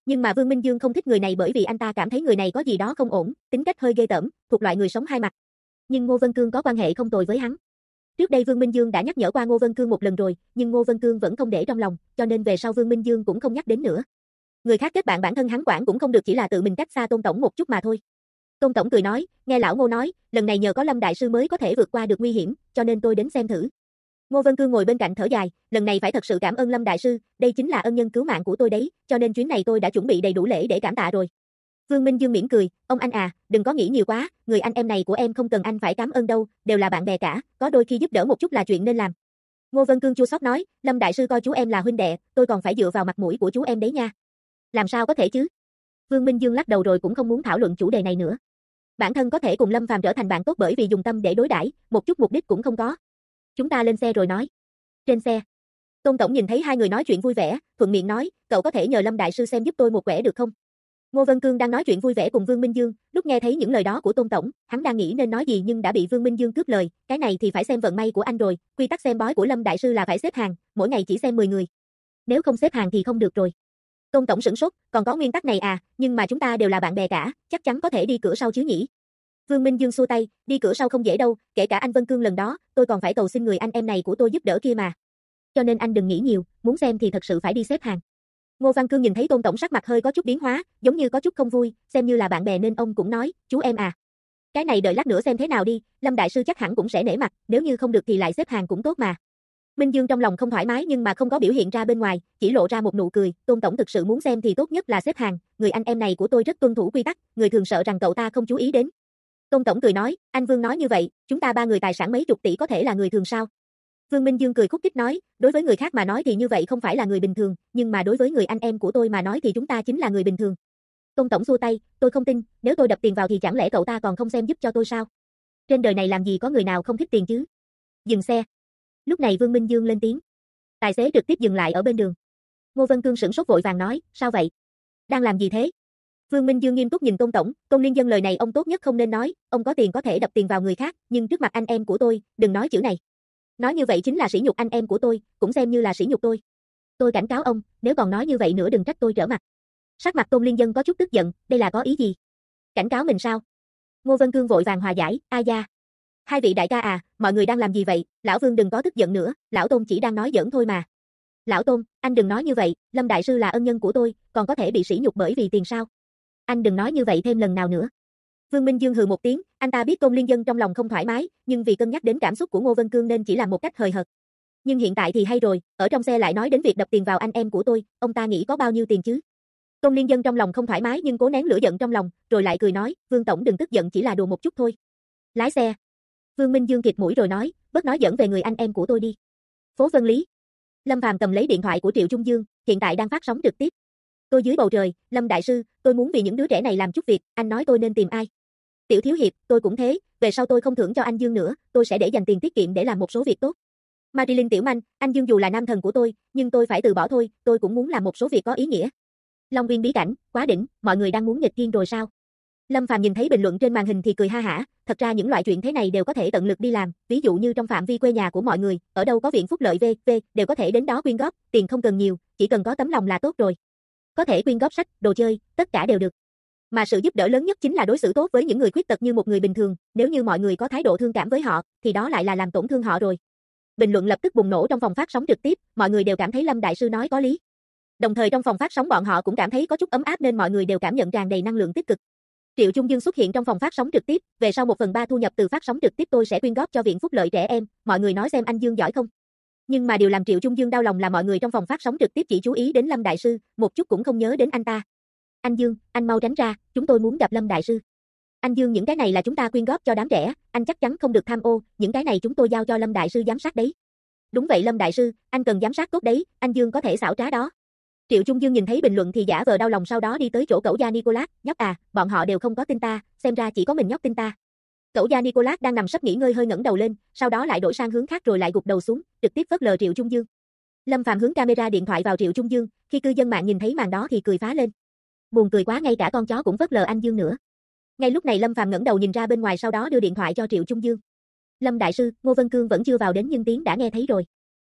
Nhưng mà Vương Minh Dương không thích người này bởi vì anh ta cảm thấy người này có gì đó không ổn, tính cách hơi ghê tởm, thuộc loại người sống hai mặt. Nhưng Ngô Vân Cương có quan hệ không tồi với hắn. Trước đây Vương Minh Dương đã nhắc nhở qua Ngô Vân Cương một lần rồi, nhưng Ngô Vân Cương vẫn không để trong lòng, cho nên về sau Vương Minh Dương cũng không nhắc đến nữa. Người khác kết bạn bản thân hắn quản cũng không được, chỉ là tự mình cách xa Tôn tổng một chút mà thôi. Tôn tổng cười nói, nghe lão Ngô nói, lần này nhờ có Lâm đại sư mới có thể vượt qua được nguy hiểm, cho nên tôi đến xem thử. Ngô Vân Cương ngồi bên cạnh thở dài, lần này phải thật sự cảm ơn Lâm đại sư, đây chính là ân nhân cứu mạng của tôi đấy, cho nên chuyến này tôi đã chuẩn bị đầy đủ lễ để cảm tạ rồi. Vương Minh Dương mỉm cười, ông anh à, đừng có nghĩ nhiều quá, người anh em này của em không cần anh phải cảm ơn đâu, đều là bạn bè cả, có đôi khi giúp đỡ một chút là chuyện nên làm. Ngô Vân Cương chua xót nói, Lâm đại sư coi chú em là huynh đệ, tôi còn phải dựa vào mặt mũi của chú em đấy nha. Làm sao có thể chứ? Vương Minh Dương lắc đầu rồi cũng không muốn thảo luận chủ đề này nữa. Bản thân có thể cùng Lâm Phàm trở thành bạn tốt bởi vì dùng tâm để đối đãi, một chút mục đích cũng không có. Chúng ta lên xe rồi nói. Trên xe, Tôn tổng nhìn thấy hai người nói chuyện vui vẻ, thuận miệng nói, cậu có thể nhờ Lâm đại sư xem giúp tôi một quẻ được không? Ngô Vân Cương đang nói chuyện vui vẻ cùng Vương Minh Dương, lúc nghe thấy những lời đó của Tôn tổng, hắn đang nghĩ nên nói gì nhưng đã bị Vương Minh Dương cướp lời, cái này thì phải xem vận may của anh rồi, quy tắc xem bói của Lâm đại sư là phải xếp hàng, mỗi ngày chỉ xem 10 người. Nếu không xếp hàng thì không được rồi. Tôn tổng sửng sốt, còn có nguyên tắc này à, nhưng mà chúng ta đều là bạn bè cả, chắc chắn có thể đi cửa sau chứ nhỉ? Vương Minh Dương xua tay, đi cửa sau không dễ đâu, kể cả anh Vân Cương lần đó, tôi còn phải cầu xin người anh em này của tôi giúp đỡ kia mà. Cho nên anh đừng nghĩ nhiều, muốn xem thì thật sự phải đi xếp hàng. Ngô Văn Cương nhìn thấy Tôn tổng sắc mặt hơi có chút biến hóa, giống như có chút không vui, xem như là bạn bè nên ông cũng nói, chú em à. Cái này đợi lát nữa xem thế nào đi, Lâm đại sư chắc hẳn cũng sẽ nể mặt, nếu như không được thì lại xếp hàng cũng tốt mà. Minh Dương trong lòng không thoải mái nhưng mà không có biểu hiện ra bên ngoài, chỉ lộ ra một nụ cười, Tôn tổng thực sự muốn xem thì tốt nhất là xếp hàng, người anh em này của tôi rất tuân thủ quy tắc, người thường sợ rằng cậu ta không chú ý đến. Tôn tổng cười nói, anh Vương nói như vậy, chúng ta ba người tài sản mấy chục tỷ có thể là người thường sao? Vương Minh Dương cười khúc khích nói, đối với người khác mà nói thì như vậy không phải là người bình thường, nhưng mà đối với người anh em của tôi mà nói thì chúng ta chính là người bình thường. Tôn tổng xua tay, tôi không tin, nếu tôi đập tiền vào thì chẳng lẽ cậu ta còn không xem giúp cho tôi sao? Trên đời này làm gì có người nào không thích tiền chứ? Dừng xe. Lúc này Vương Minh Dương lên tiếng. Tài xế trực tiếp dừng lại ở bên đường. Ngô Vân Cương sửng sốt vội vàng nói, sao vậy? Đang làm gì thế? Vương Minh Dương nghiêm túc nhìn Tôn tổng, Tôn Liên Dân lời này ông tốt nhất không nên nói, ông có tiền có thể đập tiền vào người khác, nhưng trước mặt anh em của tôi, đừng nói chữ này. Nói như vậy chính là sỉ nhục anh em của tôi, cũng xem như là sỉ nhục tôi. Tôi cảnh cáo ông, nếu còn nói như vậy nữa đừng trách tôi trở mặt. Sắc mặt Tôn Liên Dân có chút tức giận, đây là có ý gì? Cảnh cáo mình sao? Ngô Vân Cương vội vàng hòa giải, ai da. Hai vị đại ca à, mọi người đang làm gì vậy, lão Vương đừng có tức giận nữa, lão Tôn chỉ đang nói giỡn thôi mà. Lão Tôn, anh đừng nói như vậy, Lâm đại sư là ân nhân của tôi, còn có thể bị sỉ nhục bởi vì tiền sao? Anh đừng nói như vậy thêm lần nào nữa. Vương Minh Dương hừ một tiếng, anh ta biết Tôn Liên Dân trong lòng không thoải mái, nhưng vì cân nhắc đến cảm xúc của Ngô Vân Cương nên chỉ làm một cách hời hợt. Nhưng hiện tại thì hay rồi, ở trong xe lại nói đến việc đập tiền vào anh em của tôi, ông ta nghĩ có bao nhiêu tiền chứ? Tôn Liên Dân trong lòng không thoải mái nhưng cố nén lửa giận trong lòng, rồi lại cười nói, Vương tổng đừng tức giận, chỉ là đùa một chút thôi. Lái xe. Vương Minh Dương kịt mũi rồi nói, bớt nói giỡn về người anh em của tôi đi. Phố Vân Lý. Lâm Phàm cầm lấy điện thoại của Triệu Trung Dương, hiện tại đang phát sóng trực tiếp. Tôi dưới bầu trời, Lâm đại sư, tôi muốn vì những đứa trẻ này làm chút việc, anh nói tôi nên tìm ai? Tiểu thiếu hiệp, tôi cũng thế, về sau tôi không thưởng cho anh Dương nữa, tôi sẽ để dành tiền tiết kiệm để làm một số việc tốt. Marilyn Tiểu Manh, anh Dương dù là nam thần của tôi, nhưng tôi phải từ bỏ thôi, tôi cũng muốn làm một số việc có ý nghĩa. Long Viên bí cảnh, quá đỉnh, mọi người đang muốn nghịch thiên rồi sao? Lâm Phàm nhìn thấy bình luận trên màn hình thì cười ha hả, thật ra những loại chuyện thế này đều có thể tận lực đi làm, ví dụ như trong phạm vi quê nhà của mọi người, ở đâu có viện phúc lợi v.v. đều có thể đến đó quyên góp, tiền không cần nhiều, chỉ cần có tấm lòng là tốt rồi. Có thể quyên góp sách, đồ chơi, tất cả đều được. Mà sự giúp đỡ lớn nhất chính là đối xử tốt với những người khuyết tật như một người bình thường, nếu như mọi người có thái độ thương cảm với họ, thì đó lại là làm tổn thương họ rồi. Bình luận lập tức bùng nổ trong phòng phát sóng trực tiếp, mọi người đều cảm thấy Lâm đại sư nói có lý. Đồng thời trong phòng phát sóng bọn họ cũng cảm thấy có chút ấm áp nên mọi người đều cảm nhận tràn đầy năng lượng tích cực. Triệu Trung Dương xuất hiện trong phòng phát sóng trực tiếp, về sau 1/3 thu nhập từ phát sóng trực tiếp tôi sẽ quyên góp cho viện phúc lợi trẻ em, mọi người nói xem anh Dương giỏi không? Nhưng mà điều làm Triệu Trung Dương đau lòng là mọi người trong phòng phát sóng trực tiếp chỉ chú ý đến Lâm đại sư, một chút cũng không nhớ đến anh ta. Anh Dương, anh mau tránh ra, chúng tôi muốn gặp Lâm đại sư. Anh Dương, những cái này là chúng ta quyên góp cho đám trẻ, anh chắc chắn không được tham ô, những cái này chúng tôi giao cho Lâm đại sư giám sát đấy. Đúng vậy Lâm đại sư, anh cần giám sát tốt đấy, anh Dương có thể xảo trá đó. Triệu Trung Dương nhìn thấy bình luận thì giả vờ đau lòng, sau đó đi tới chỗ cẩu gia Nicolas, nhóc à, bọn họ đều không có tin ta, xem ra chỉ có mình nhóc tin ta. Cẩu gia Nicolas đang nằm sấp nghỉ ngơi hơi ngẩng đầu lên, sau đó lại đổi sang hướng khác rồi lại gục đầu xuống, trực tiếp phớt lờ Triệu Trung Dương. Lâm Phàm hướng camera điện thoại vào Triệu Trung Dương, khi cư dân mạng nhìn thấy màn đó thì cười phá lên. Buồn cười quá, ngay cả con chó cũng phớt lờ anh Dương nữa. Ngay lúc này Lâm Phàm ngẩng đầu nhìn ra bên ngoài, sau đó đưa điện thoại cho Triệu Trung Dương. Lâm đại sư, Ngô Vân Cương vẫn chưa vào đến nhưng tiếng đã nghe thấy rồi.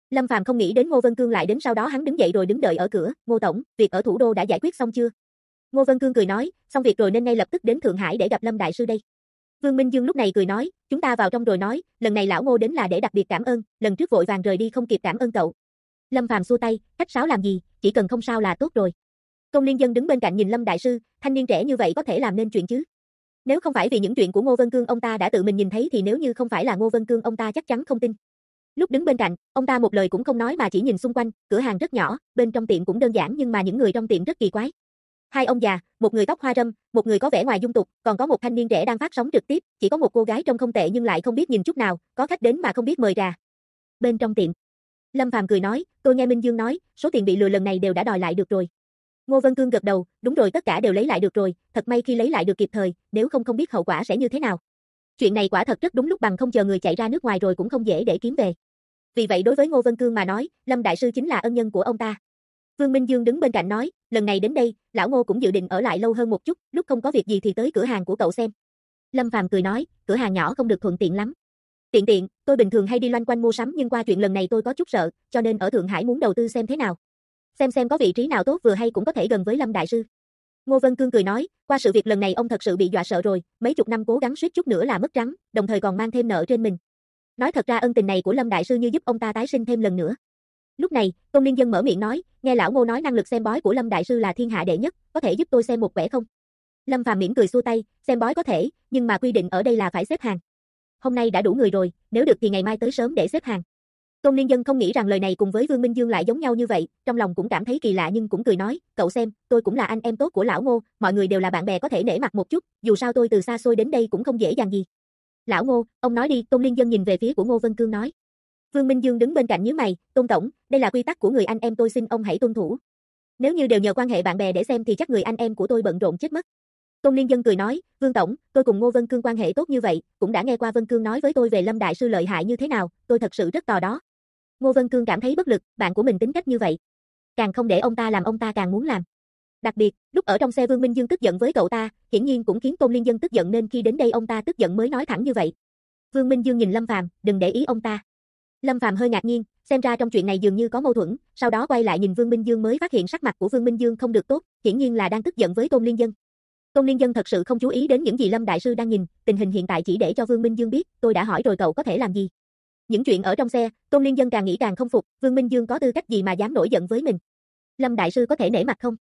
Lâm Phàm không nghĩ đến Ngô Vân Cương lại đến, sau đó hắn đứng dậy rồi đứng đợi ở cửa. Ngô tổng, việc ở thủ đô đã giải quyết xong chưa? Ngô Vân Cương cười nói, xong việc rồi nên ngay lập tức đến Thượng Hải để gặp Lâm đại sư đây. Vương Minh Dương lúc này cười nói, chúng ta vào trong rồi nói, lần này lão Ngô đến là để đặc biệt cảm ơn, lần trước vội vàng rời đi không kịp cảm ơn cậu. Lâm Phàm xua tay, khách sáo làm gì, chỉ cần không sao là tốt rồi. Công Liên Dân đứng bên cạnh nhìn Lâm đại sư, thanh niên trẻ như vậy có thể làm nên chuyện chứ? Nếu không phải vì những chuyện của Ngô Vân Cương ông ta đã tự mình nhìn thấy thì nếu như không phải là Ngô Vân Cương ông ta chắc chắn không tin. Lúc đứng bên cạnh, ông ta một lời cũng không nói mà chỉ nhìn xung quanh, cửa hàng rất nhỏ, bên trong tiệm cũng đơn giản nhưng mà những người trong tiệm rất kỳ quái. Hai ông già, một người tóc hoa râm, một người có vẻ ngoài dung tục, còn có một thanh niên trẻ đang phát sóng trực tiếp, chỉ có một cô gái trông không tệ nhưng lại không biết nhìn chút nào, có khách đến mà không biết mời trà. Bên trong tiệm, Lâm Phàm cười nói, tôi nghe Minh Dương nói, số tiền bị lừa lần này đều đã đòi lại được rồi. Ngô Vân Cương gật đầu, đúng rồi, tất cả đều lấy lại được rồi, thật may khi lấy lại được kịp thời, nếu không không biết hậu quả sẽ như thế nào. Chuyện này quả thật rất đúng lúc, bằng không chờ người chạy ra nước ngoài rồi cũng không dễ để kiếm về. Vì vậy đối với Ngô Vân Cương mà nói, Lâm đại sư chính là ân nhân của ông ta. Vương Minh Dương đứng bên cạnh nói, lần này đến đây, lão Ngô cũng dự định ở lại lâu hơn một chút, lúc không có việc gì thì tới cửa hàng của cậu xem. Lâm Phàm cười nói, cửa hàng nhỏ không được thuận tiện lắm. Tiện, tôi bình thường hay đi loanh quanh mua sắm nhưng qua chuyện lần này tôi có chút sợ, cho nên ở Thượng Hải muốn đầu tư xem thế nào. Xem có vị trí nào tốt vừa hay cũng có thể gần với Lâm đại sư. Ngô Vân Cương cười nói, qua sự việc lần này ông thật sự bị dọa sợ rồi, mấy chục năm cố gắng suýt chút nữa là mất trắng, đồng thời còn mang thêm nợ trên mình. Nói thật ra ân tình này của Lâm đại sư như giúp ông ta tái sinh thêm lần nữa. Lúc này, Tôn Liên Dân mở miệng nói, nghe lão Ngô nói năng lực xem bói của Lâm đại sư là thiên hạ đệ nhất, có thể giúp tôi xem một quẻ không? Lâm Phàm mỉm cười xua tay, xem bói có thể, nhưng mà quy định ở đây là phải xếp hàng. Hôm nay đã đủ người rồi, nếu được thì ngày mai tới sớm để xếp hàng. Tôn Liên Dân không nghĩ rằng lời này cùng với Vương Minh Dương lại giống nhau như vậy, trong lòng cũng cảm thấy kỳ lạ nhưng cũng cười nói, cậu xem, tôi cũng là anh em tốt của lão Ngô, mọi người đều là bạn bè có thể nể mặt một chút, dù sao tôi từ xa xôi đến đây cũng không dễ dàng gì. Lão Ngô, ông nói đi, Tôn Liên Dân nhìn về phía của Ngô Vân Cương nói. Vương Minh Dương đứng bên cạnh nhíu mày, Tôn tổng, đây là quy tắc của người anh em tôi xin ông hãy tuân thủ. Nếu như đều nhờ quan hệ bạn bè để xem thì chắc người anh em của tôi bận rộn chết mất. Tôn Liên Dân cười nói, Vương tổng, tôi cùng Ngô Vân Cương quan hệ tốt như vậy, cũng đã nghe qua Vân Cương nói với tôi về Lâm đại sư lợi hại như thế nào, tôi thật sự rất tò đó. Ngô Vân Cương cảm thấy bất lực, bạn của mình tính cách như vậy, càng không để ông ta làm ông ta càng muốn làm. Đặc biệt, lúc ở trong xe Vương Minh Dương tức giận với cậu ta, hiển nhiên cũng khiến Tôn Liên Dân tức giận nên khi đến đây ông ta tức giận mới nói thẳng như vậy. Vương Minh Dương nhìn Lâm Phàm, đừng để ý ông ta. Lâm Phàm hơi ngạc nhiên, xem ra trong chuyện này dường như có mâu thuẫn, sau đó quay lại nhìn Vương Minh Dương mới phát hiện sắc mặt của Vương Minh Dương không được tốt, hiển nhiên là đang tức giận với Tôn Liên Dân. Tôn Liên Dân thật sự không chú ý đến những gì Lâm đại sư đang nhìn, tình hình hiện tại chỉ để cho Vương Minh Dương biết, tôi đã hỏi rồi cậu có thể làm gì. Những chuyện ở trong xe, Tôn Liên Dân càng nghĩ càng không phục, Vương Minh Dương có tư cách gì mà dám nổi giận với mình. Lâm đại sư có thể nể mặt không?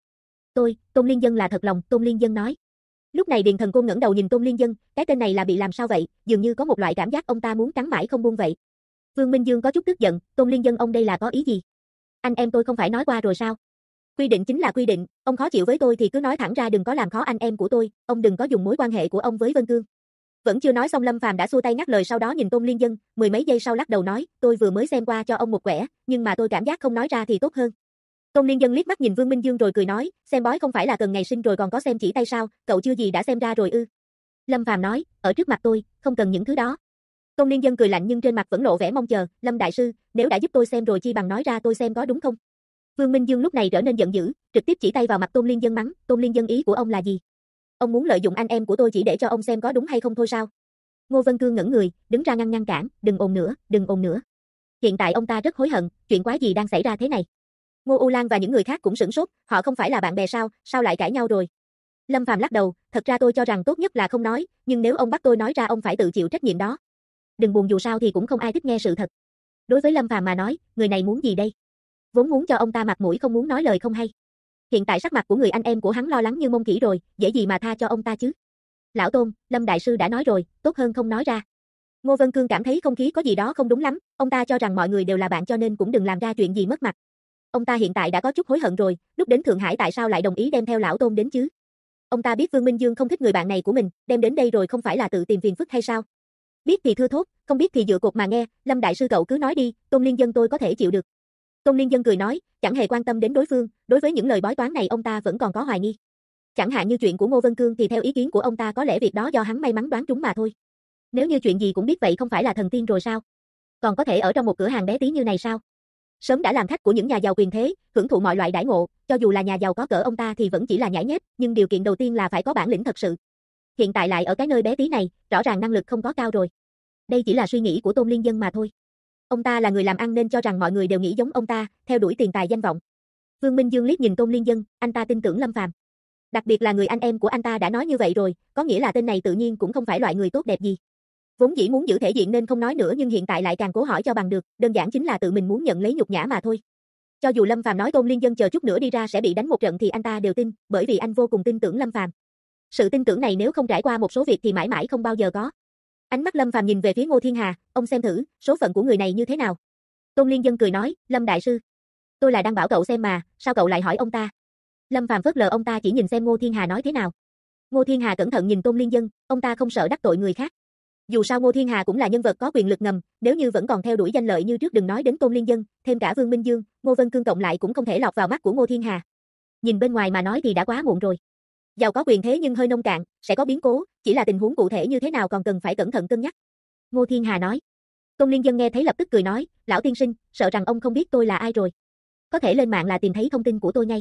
Tôn Liên Dân là thật lòng, Tôn Liên Dân nói. Lúc này Điền Thần Côn ngẩng đầu nhìn Tôn Liên Dân, cái tên này là bị làm sao vậy, dường như có một loại cảm giác ông ta muốn cắn mãi không buông vậy. Vương Minh Dương có chút tức giận, Tôn Liên Dân ông đây là có ý gì? Anh em tôi không phải nói qua rồi sao? Quy định chính là quy định, ông khó chịu với tôi thì cứ nói thẳng ra, đừng có làm khó anh em của tôi, ông đừng có dùng mối quan hệ của ông với Vân Cương. Vẫn chưa nói xong Lâm Phàm đã xua tay ngắt lời, sau đó nhìn Tôn Liên Dân, mười mấy giây sau lắc đầu nói, tôi vừa mới xem qua cho ông một quẻ, nhưng mà tôi cảm giác không nói ra thì tốt hơn. Tôn Liên Dân liếc mắt nhìn Vương Minh Dương rồi cười nói, xem bói không phải là cần ngày sinh rồi còn có xem chỉ tay sao, cậu chưa gì đã xem ra rồi ư? Lâm Phàm nói, ở trước mặt tôi, không cần những thứ đó. Tôn Liên Dân cười lạnh nhưng trên mặt vẫn lộ vẻ mong chờ, Lâm đại sư, nếu đã giúp tôi xem rồi chi bằng nói ra tôi xem có đúng không? Vương Minh Dương lúc này trở nên giận dữ, trực tiếp chỉ tay vào mặt Tôn Liên Dân mắng, Tôn Liên Dân ý của ông là gì? Ông muốn lợi dụng anh em của tôi chỉ để cho ông xem có đúng hay không thôi sao? Ngô Vân Cương ngẩn người, đứng ra ngăn cản, đừng ồn nữa, đừng ồn nữa. Hiện tại ông ta rất hối hận, chuyện quái gì đang xảy ra thế này? Ngô U Lan và những người khác cũng sửng sốt, họ không phải là bạn bè sao lại cãi nhau rồi? Lâm Phàm lắc đầu, thật ra tôi cho rằng tốt nhất là không nói, nhưng nếu ông bắt tôi nói ra ông phải tự chịu trách nhiệm đó. Đừng buồn, dù sao thì cũng không ai thích nghe sự thật. Đối với Lâm Phàm mà nói, người này muốn gì đây? Vốn muốn cho ông ta mặt mũi không muốn nói lời không hay. Hiện tại sắc mặt của người anh em của hắn lo lắng như mông khỉ rồi, dễ gì mà tha cho ông ta chứ? Lão Tôn, Lâm đại sư đã nói rồi, tốt hơn không nói ra. Ngô Vân Cương cảm thấy không khí có gì đó không đúng lắm, ông ta cho rằng mọi người đều là bạn cho nên cũng đừng làm ra chuyện gì mất mặt. Ông ta hiện tại đã có chút hối hận rồi, lúc đến Thượng Hải tại sao lại đồng ý đem theo lão Tôn đến chứ? Ông ta biết Vương Minh Dương không thích người bạn này của mình, đem đến đây rồi không phải là tự tìm phiền phức hay sao? Biết thì thưa thốt, không biết thì dựa cột mà nghe, Lâm đại sư cậu cứ nói đi, Tôn Liên Dân tôi có thể chịu được. Tôn Liên Dân cười nói, chẳng hề quan tâm đến đối phương, đối với những lời bói toán này ông ta vẫn còn có hoài nghi. Chẳng hạn như chuyện của Ngô Vân Cương thì theo ý kiến của ông ta có lẽ việc đó do hắn may mắn đoán trúng mà thôi. Nếu như chuyện gì cũng biết vậy không phải là thần tiên rồi sao? Còn có thể ở trong một cửa hàng bé tí như này sao? Sớm đã làm khách của những nhà giàu quyền thế, hưởng thụ mọi loại đãi ngộ, cho dù là nhà giàu có cỡ ông ta thì vẫn chỉ là nhãi nhép, nhưng điều kiện đầu tiên là phải có bản lĩnh thật sự. Hiện tại lại ở cái nơi bé tí này, rõ ràng năng lực không có cao rồi. Đây chỉ là suy nghĩ của Tôn Liên Dân mà thôi. Ông ta là người làm ăn nên cho rằng mọi người đều nghĩ giống ông ta, theo đuổi tiền tài danh vọng. Vương Minh Dương liếc nhìn Tôn Liên Dân, anh ta tin tưởng Lâm Phàm. Đặc biệt là người anh em của anh ta đã nói như vậy rồi, có nghĩa là tên này tự nhiên cũng không phải loại người tốt đẹp gì. Vốn dĩ muốn giữ thể diện nên không nói nữa nhưng hiện tại lại càng cố hỏi cho bằng được, đơn giản chính là tự mình muốn nhận lấy nhục nhã mà thôi. Cho dù Lâm Phàm nói Tôn Liên Dân chờ chút nữa đi ra sẽ bị đánh một trận thì anh ta đều tin, bởi vì anh vô cùng tin tưởng Lâm Phàm. Sự tin tưởng này nếu không trải qua một số việc thì mãi mãi không bao giờ có. Ánh mắt Lâm Phàm nhìn về phía Ngô Thiên Hà, ông xem thử, số phận của người này như thế nào. Tôn Liên Dân cười nói, Lâm đại sư, tôi là đang bảo cậu xem mà, sao cậu lại hỏi ông ta? Lâm Phàm phớt lờ ông ta chỉ nhìn xem Ngô Thiên Hà nói thế nào. Ngô Thiên Hà cẩn thận nhìn Tôn Liên Dân, ông ta không sợ đắc tội người khác. Dù sao Ngô Thiên Hà cũng là nhân vật có quyền lực ngầm, nếu như vẫn còn theo đuổi danh lợi như trước đừng nói đến Tôn Liên Dân, thêm cả Vương Minh Dương, Ngô Vân Cương cộng lại cũng không thể lọt vào mắt của Ngô Thiên Hà. Nhìn bên ngoài mà nói thì đã quá muộn rồi. Giàu có quyền thế nhưng hơi nông cạn, sẽ có biến cố, chỉ là tình huống cụ thể như thế nào còn cần phải cẩn thận cân nhắc. Ngô Thiên Hà nói. Tôn Liên Dân nghe thấy lập tức cười nói, lão tiên sinh, sợ rằng ông không biết tôi là ai rồi. Có thể lên mạng là tìm thấy thông tin của tôi ngay.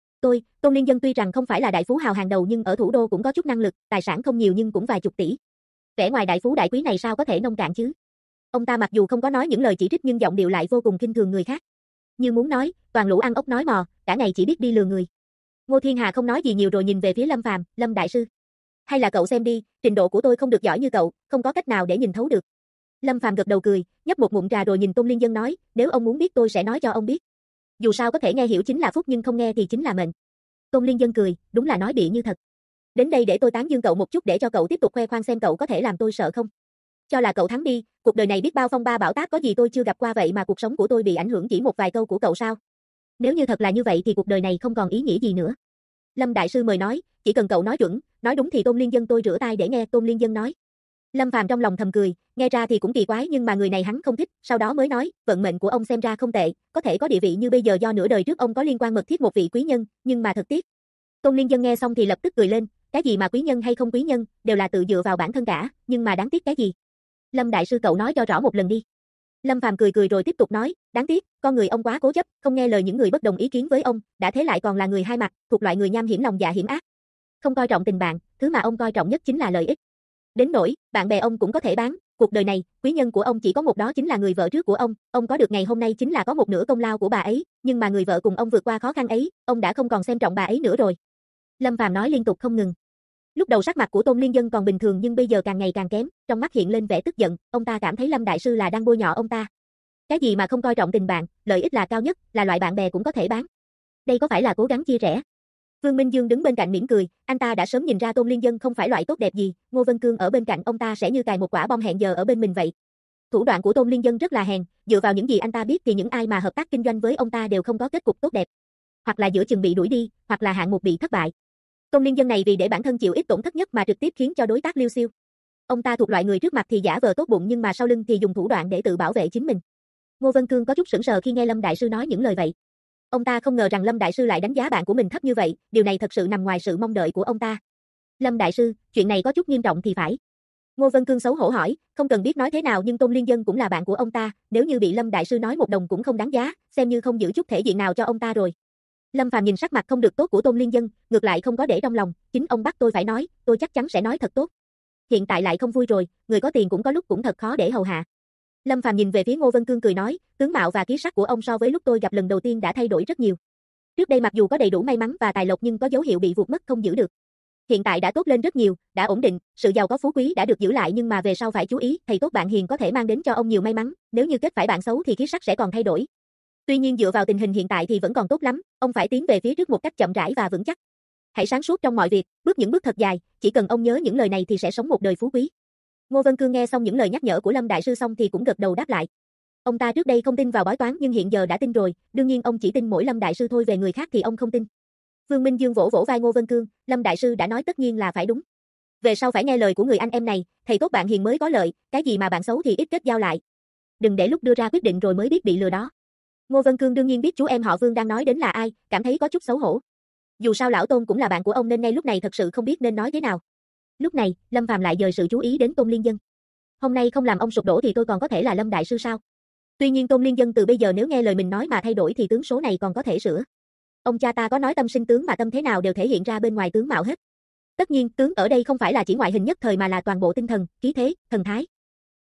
Tôn Liên Dân tuy rằng không phải là đại phú hào hàng đầu nhưng ở thủ đô cũng có chút năng lực, tài sản không nhiều nhưng cũng vài chục tỷ. Vẻ ngoài đại phú đại quý này sao có thể nông cạn chứ? Ông ta mặc dù không có nói những lời chỉ trích nhưng giọng điệu lại vô cùng khinh thường người khác. Như muốn nói, toàn lũ ăn ốc nói mò, cả ngày chỉ biết đi lừa người. Ngô Thiên Hà không nói gì nhiều rồi nhìn về phía Lâm Phàm, Lâm đại sư. Hay là cậu xem đi, trình độ của tôi không được giỏi như cậu, không có cách nào để nhìn thấu được. Lâm Phàm gật đầu cười, nhấp một ngụm trà rồi nhìn Tôn Liên Dân nói, nếu ông muốn biết tôi sẽ nói cho ông biết. Dù sao có thể nghe hiểu chính là phúc nhưng không nghe thì chính là mệnh. Tôn Liên Dân cười, đúng là nói bịa như thật. Đến đây để tôi tán dương cậu một chút để cho cậu tiếp tục khoe khoang xem cậu có thể làm tôi sợ không. Cho là cậu thắng đi, cuộc đời này biết bao phong ba bão táp có gì tôi chưa gặp qua vậy mà cuộc sống của tôi bị ảnh hưởng chỉ một vài câu của cậu sao? Nếu như thật là như vậy thì cuộc đời này không còn ý nghĩa gì nữa. Lâm đại sư mời nói, chỉ cần cậu nói chuẩn, nói đúng thì Tôn Liên Dân tôi rửa tai để nghe. Tôn Liên Dân nói. Lâm Phàm trong lòng thầm cười, nghe ra thì cũng kỳ quái nhưng mà người này hắn không thích, sau đó mới nói, vận mệnh của ông xem ra không tệ, có thể có địa vị như bây giờ do nửa đời trước ông có liên quan mật thiết một vị quý nhân, nhưng mà thật tiếc. Tôn Liên Dân nghe xong thì lập tức cười lên, cái gì mà quý nhân hay không quý nhân, đều là tự dựa vào bản thân cả, nhưng mà đáng tiếc cái gì? Lâm đại sư cậu nói cho rõ một lần đi. Lâm Phàm cười cười rồi tiếp tục nói, đáng tiếc, con người ông quá cố chấp, không nghe lời những người bất đồng ý kiến với ông, đã thế lại còn là người hai mặt, thuộc loại người nham hiểm lòng dạ hiểm ác. Không coi trọng tình bạn, thứ mà ông coi trọng nhất chính là lợi ích. Đến nỗi, bạn bè ông cũng có thể bán, cuộc đời này, quý nhân của ông chỉ có một đó chính là người vợ trước của ông có được ngày hôm nay chính là có một nửa công lao của bà ấy, nhưng mà người vợ cùng ông vượt qua khó khăn ấy, ông đã không còn xem trọng bà ấy nữa rồi. Lâm Phàm nói liên tục không ngừng. Lúc đầu sắc mặt của Tôn Liên Dân còn bình thường nhưng bây giờ càng ngày càng kém, trong mắt hiện lên vẻ tức giận, ông ta cảm thấy Lâm đại sư là đang bôi nhọ ông ta. Cái gì mà không coi trọng tình bạn, lợi ích là cao nhất, là loại bạn bè cũng có thể bán. Đây có phải là cố gắng chia rẽ? Vương Minh Dương đứng bên cạnh mỉm cười, anh ta đã sớm nhìn ra Tôn Liên Dân không phải loại tốt đẹp gì, Ngô Vân Cương ở bên cạnh ông ta sẽ như cài một quả bom hẹn giờ ở bên mình vậy. Thủ đoạn của Tôn Liên Dân rất là hèn, dựa vào những gì anh ta biết thì những ai mà hợp tác kinh doanh với ông ta đều không có kết cục tốt đẹp. Hoặc là giữa chừng bị đuổi đi, hoặc là hạng mục bị thất bại. Tôn Liên Dân này vì để bản thân chịu ít tổn thất nhất mà trực tiếp khiến cho đối tác liêu xiêu. Ông ta thuộc loại người trước mặt thì giả vờ tốt bụng nhưng mà sau lưng thì dùng thủ đoạn để tự bảo vệ chính mình. Ngô Vân Cương có chút sững sờ khi nghe Lâm đại sư nói những lời vậy. Ông ta không ngờ rằng Lâm đại sư lại đánh giá bạn của mình thấp như vậy, điều này thật sự nằm ngoài sự mong đợi của ông ta. Lâm đại sư, chuyện này có chút nghiêm trọng thì phải. Ngô Vân Cương xấu hổ hỏi, không cần biết nói thế nào nhưng Tôn Liên Dân cũng là bạn của ông ta, nếu như bị Lâm đại sư nói một đồng cũng không đáng giá, xem như không giữ chút thể diện nào cho ông ta rồi. Lâm Phàm nhìn sắc mặt không được tốt của Tôn Liên Dân, ngược lại không có để trong lòng, chính ông bắt tôi phải nói, tôi chắc chắn sẽ nói thật tốt. Hiện tại lại không vui rồi, người có tiền cũng có lúc cũng thật khó để hầu hạ. Lâm Phàm nhìn về phía Ngô Vân Cương cười nói, tướng mạo và khí sắc của ông so với lúc tôi gặp lần đầu tiên đã thay đổi rất nhiều. Trước đây mặc dù có đầy đủ may mắn và tài lộc nhưng có dấu hiệu bị vụt mất không giữ được. Hiện tại đã tốt lên rất nhiều, đã ổn định, sự giàu có phú quý đã được giữ lại nhưng mà về sau phải chú ý, thầy tốt bạn hiền có thể mang đến cho ông nhiều may mắn, nếu như kết phải bạn xấu thì khí sắc sẽ còn thay đổi. Tuy nhiên dựa vào tình hình hiện tại thì vẫn còn tốt lắm, ông phải tiến về phía trước một cách chậm rãi và vững chắc. Hãy sáng suốt trong mọi việc, bước những bước thật dài, chỉ cần ông nhớ những lời này thì sẽ sống một đời phú quý. Ngô Vân Cương nghe xong những lời nhắc nhở của Lâm đại sư xong thì cũng gật đầu đáp lại. Ông ta trước đây không tin vào bói toán nhưng hiện giờ đã tin rồi, đương nhiên ông chỉ tin mỗi Lâm đại sư thôi, về người khác thì ông không tin. Vương Minh Dương vỗ vỗ vai Ngô Vân Cương, Lâm đại sư đã nói tất nhiên là phải đúng. Về sau phải nghe lời của người anh em này, thầy tốt bạn hiền mới có lợi, cái gì mà bạn xấu thì ít kết giao lại. Đừng để lúc đưa ra quyết định rồi mới biết bị lừa đó. Ngô Vân Cương đương nhiên biết chú em họ Vương đang nói đến là ai, cảm thấy có chút xấu hổ. Dù sao lão Tôn cũng là bạn của ông nên ngay lúc này thật sự không biết nên nói thế nào. Lúc này, Lâm Phàm lại dời sự chú ý đến Tôn Liên Dân. Hôm nay không làm ông sụp đổ thì tôi còn có thể là Lâm đại sư sao? Tuy nhiên Tôn Liên Dân từ bây giờ nếu nghe lời mình nói mà thay đổi thì tướng số này còn có thể sửa. Ông cha ta có nói tâm sinh tướng mà tâm thế nào đều thể hiện ra bên ngoài tướng mạo hết. Tất nhiên, tướng ở đây không phải là chỉ ngoại hình nhất thời mà là toàn bộ tinh thần, khí thế, thần thái.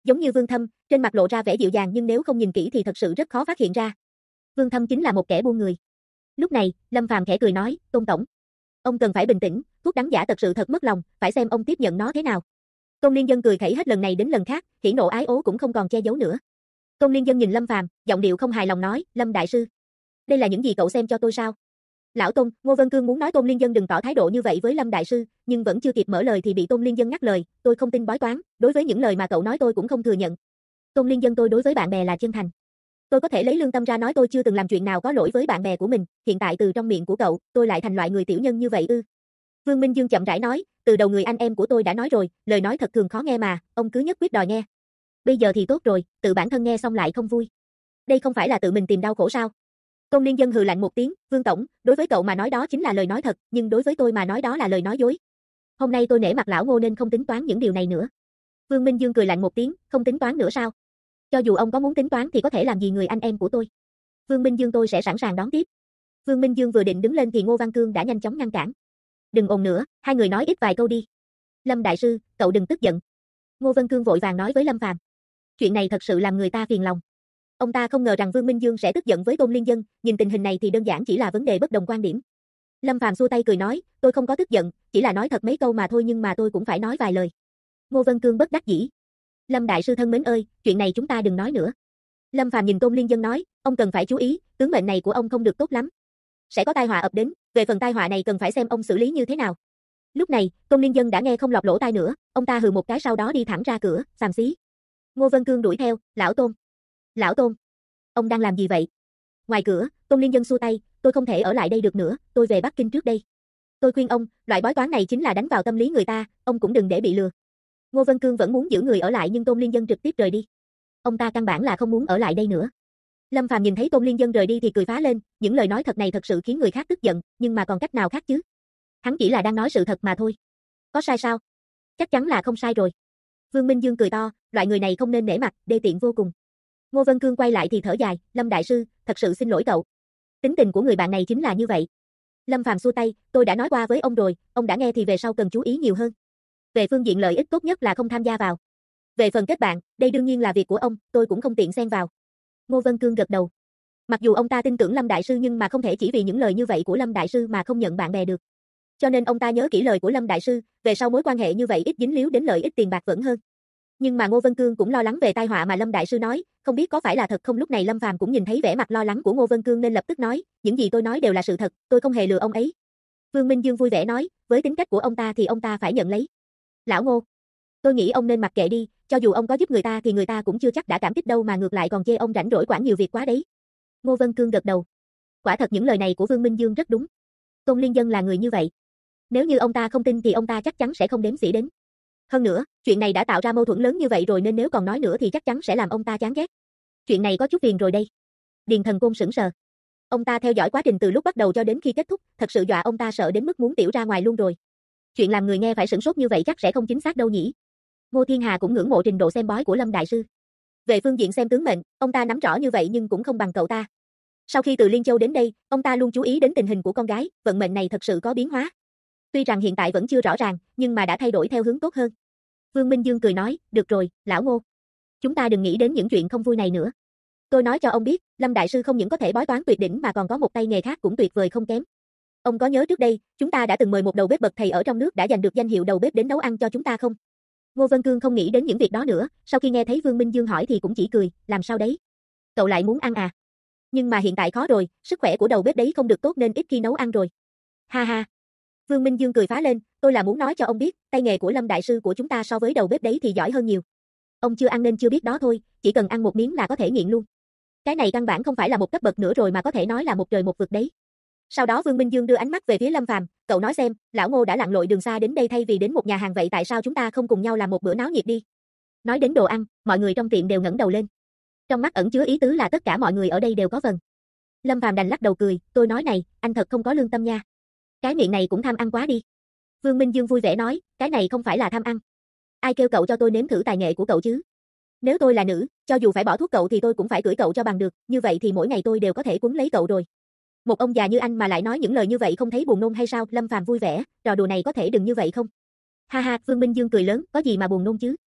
Giống như Vương Thâm, trên mặt lộ ra vẻ dịu dàng nhưng nếu không nhìn kỹ thì thật sự rất khó phát hiện ra. Vương Thâm chính là một kẻ buôn người. Lúc này, Lâm Phàm khẽ cười nói, Tôn tổng, ông cần phải bình tĩnh, thuốc đắng giả thật sự thật mất lòng, phải xem ông tiếp nhận nó thế nào. Tôn Liên Dân cười khẩy hết lần này đến lần khác, hỉ nộ ái ố cũng không còn che giấu nữa. Tôn Liên Dân nhìn Lâm Phàm, giọng điệu không hài lòng nói, Lâm đại sư, đây là những gì cậu xem cho tôi sao? Lão Tôn, Ngô Vân Cương muốn nói Tôn Liên Dân đừng tỏ thái độ như vậy với Lâm đại sư, nhưng vẫn chưa kịp mở lời thì bị Tôn Liên Dân ngắt lời, tôi không tin bói toán, đối với những lời mà cậu nói tôi cũng không thừa nhận. Tôn Liên Dân, tôi đối với bạn bè là chân thành. Tôi có thể lấy lương tâm ra nói tôi chưa từng làm chuyện nào có lỗi với bạn bè của mình, hiện tại từ trong miệng của cậu, tôi lại thành loại người tiểu nhân như vậy ư? Vương Minh Dương chậm rãi nói, từ đầu người anh em của tôi đã nói rồi, lời nói thật thường khó nghe mà, ông cứ nhất quyết đòi nghe. Bây giờ thì tốt rồi, tự bản thân nghe xong lại không vui. Đây không phải là tự mình tìm đau khổ sao? Tôn Liên Dân hừ lạnh một tiếng, Vương tổng, đối với cậu mà nói đó chính là lời nói thật, nhưng đối với tôi mà nói đó là lời nói dối. Hôm nay tôi nể mặt lão Ngô nên không tính toán những điều này nữa. Vương Minh Dương cười lạnh một tiếng, không tính toán nữa sao? Cho dù ông có muốn tính toán thì có thể làm gì người anh em của tôi. Vương Minh Dương tôi sẽ sẵn sàng đón tiếp. Vương Minh Dương vừa định đứng lên thì Ngô Văn Cương đã nhanh chóng ngăn cản. Đừng ồn nữa, hai người nói ít vài câu đi. Lâm đại sư, cậu đừng tức giận. Ngô Văn Cương vội vàng nói với Lâm Phàm. Chuyện này thật sự làm người ta phiền lòng. Ông ta không ngờ rằng Vương Minh Dương sẽ tức giận với Tôn Liên Dân, nhìn tình hình này thì đơn giản chỉ là vấn đề bất đồng quan điểm. Lâm Phàm xua tay cười nói, tôi không có tức giận, chỉ là nói thật mấy câu mà thôi nhưng mà tôi cũng phải nói vài lời. Ngô Văn Cương bất đắc dĩ. Lâm đại sư thân mến ơi, chuyện này chúng ta đừng nói nữa. Lâm Phàm nhìn Tôn Liên Dân nói, ông cần phải chú ý, tướng mệnh này của ông không được tốt lắm. Sẽ có tai họa ập đến, về phần tai họa này cần phải xem ông xử lý như thế nào. Lúc này, Tôn Liên Dân đã nghe không lọt lỗ tai nữa, ông ta hừ một cái sau đó đi thẳng ra cửa, xàm xí. Ngô Văn Cương đuổi theo, lão Tôn. Lão Tôn, ông đang làm gì vậy? Ngoài cửa, Tôn Liên Dân xua tay, tôi không thể ở lại đây được nữa, tôi về Bắc Kinh trước đây. Tôi khuyên ông, loại bói toán này chính là đánh vào tâm lý người ta, ông cũng đừng để bị lừa. Ngô Văn Cương vẫn muốn giữ người ở lại nhưng Tôn Liên Dân trực tiếp rời đi. Ông ta căn bản là không muốn ở lại đây nữa. Lâm Phàm nhìn thấy Tôn Liên Dân rời đi thì cười phá lên, những lời nói thật này thật sự khiến người khác tức giận, nhưng mà còn cách nào khác chứ? Hắn chỉ là đang nói sự thật mà thôi. Có sai sao? Chắc chắn là không sai rồi. Vương Minh Dương cười to, loại người này không nên nể mặt, đê tiện vô cùng. Ngô Văn Cương quay lại thì thở dài, Lâm đại sư, thật sự xin lỗi cậu. Tính tình của người bạn này chính là như vậy. Lâm Phàm xua tay, tôi đã nói qua với ông rồi, ông đã nghe thì về sau cần chú ý nhiều hơn. Về phương diện lợi ích tốt nhất là không tham gia vào. Về phần kết bạn, đây đương nhiên là việc của ông, tôi cũng không tiện xen vào. Ngô Văn Cương gật đầu. Mặc dù ông ta tin tưởng Lâm đại sư nhưng mà không thể chỉ vì những lời như vậy của Lâm đại sư mà không nhận bạn bè được. Cho nên ông ta nhớ kỹ lời của Lâm đại sư, về sau mối quan hệ như vậy ít dính líu đến lợi ích tiền bạc vẫn hơn. Nhưng mà Ngô Văn Cương cũng lo lắng về tai họa mà Lâm đại sư nói, không biết có phải là thật không. Lúc này Lâm Phàm cũng nhìn thấy vẻ mặt lo lắng của Ngô Văn Cương nên lập tức nói, những gì tôi nói đều là sự thật, tôi không hề lừa ông ấy. Vương Minh Dương vui vẻ nói, với tính cách của ông ta thì ông ta phải nhận lấy. Lão Ngô, tôi nghĩ ông nên mặc kệ đi, cho dù ông có giúp người ta thì người ta cũng chưa chắc đã cảm kích đâu mà ngược lại còn chê ông rảnh rỗi quản nhiều việc quá đấy. Ngô Văn Cương gật đầu. Quả thật những lời này của Vương Minh Dương rất đúng. Tôn Liên Dân là người như vậy. Nếu như ông ta không tin thì ông ta chắc chắn sẽ không đếm xỉa đến. Hơn nữa, chuyện này đã tạo ra mâu thuẫn lớn như vậy rồi nên nếu còn nói nữa thì chắc chắn sẽ làm ông ta chán ghét. Chuyện này có chút phiền rồi đây. Điền Thần Côn sững sờ. Ông ta theo dõi quá trình từ lúc bắt đầu cho đến khi kết thúc, thật sự dọa ông ta sợ đến mức muốn tiểu ra ngoài luôn rồi. Chuyện làm người nghe phải sửng sốt như vậy chắc sẽ không chính xác đâu nhỉ. Ngô Thiên Hà cũng ngưỡng mộ trình độ xem bói của Lâm đại sư. Về phương diện xem tướng mệnh, ông ta nắm rõ như vậy nhưng cũng không bằng cậu ta. Sau khi từ Liên Châu đến đây, ông ta luôn chú ý đến tình hình của con gái, vận mệnh này thật sự có biến hóa. Tuy rằng hiện tại vẫn chưa rõ ràng, nhưng mà đã thay đổi theo hướng tốt hơn. Vương Minh Dương cười nói, được rồi, lão Ngô. Chúng ta đừng nghĩ đến những chuyện không vui này nữa. Tôi nói cho ông biết, Lâm đại sư không những có thể bói toán tuyệt đỉnh mà còn có một tay nghề khác cũng tuyệt vời không kém. Ông có nhớ trước đây, chúng ta đã từng mời một đầu bếp bậc thầy ở trong nước đã giành được danh hiệu đầu bếp đến nấu ăn cho chúng ta không? Ngô Văn Cương không nghĩ đến những việc đó nữa, sau khi nghe thấy Vương Minh Dương hỏi thì cũng chỉ cười, làm sao đấy? Cậu lại muốn ăn à? Nhưng mà hiện tại khó rồi, sức khỏe của đầu bếp đấy không được tốt nên ít khi nấu ăn rồi. Ha ha. Vương Minh Dương cười phá lên, tôi là muốn nói cho ông biết, tay nghề của Lâm đại sư của chúng ta so với đầu bếp đấy thì giỏi hơn nhiều. Ông chưa ăn nên chưa biết đó thôi, chỉ cần ăn một miếng là có thể nghiện luôn. Cái này căn bản không phải là một cấp bậc nữa rồi mà có thể nói là một trời một vực đấy. Sau đó Vương Minh Dương đưa ánh mắt về phía Lâm Phàm, cậu nói xem, lão Ngô đã lặn lội đường xa đến đây thay vì đến một nhà hàng vậy tại sao chúng ta không cùng nhau làm một bữa náo nhiệt đi? Nói đến đồ ăn, mọi người trong tiệm đều ngẩng đầu lên. Trong mắt ẩn chứa ý tứ là tất cả mọi người ở đây đều có phần. Lâm Phàm đành lắc đầu cười, tôi nói này, anh thật không có lương tâm nha. Cái miệng này cũng tham ăn quá đi. Vương Minh Dương vui vẻ nói, cái này không phải là tham ăn. Ai kêu cậu cho tôi nếm thử tài nghệ của cậu chứ? Nếu tôi là nữ, cho dù phải bỏ thuốc cậu thì tôi cũng phải cưỡi cậu cho bằng được, như vậy thì mỗi ngày tôi đều có thể quấn lấy cậu rồi. Một ông già như anh mà lại nói những lời như vậy không thấy buồn nôn hay sao? Lâm Phàm vui vẻ, trò đùa này có thể đừng như vậy không? Ha ha, Vương Minh Dương cười lớn, có gì mà buồn nôn chứ?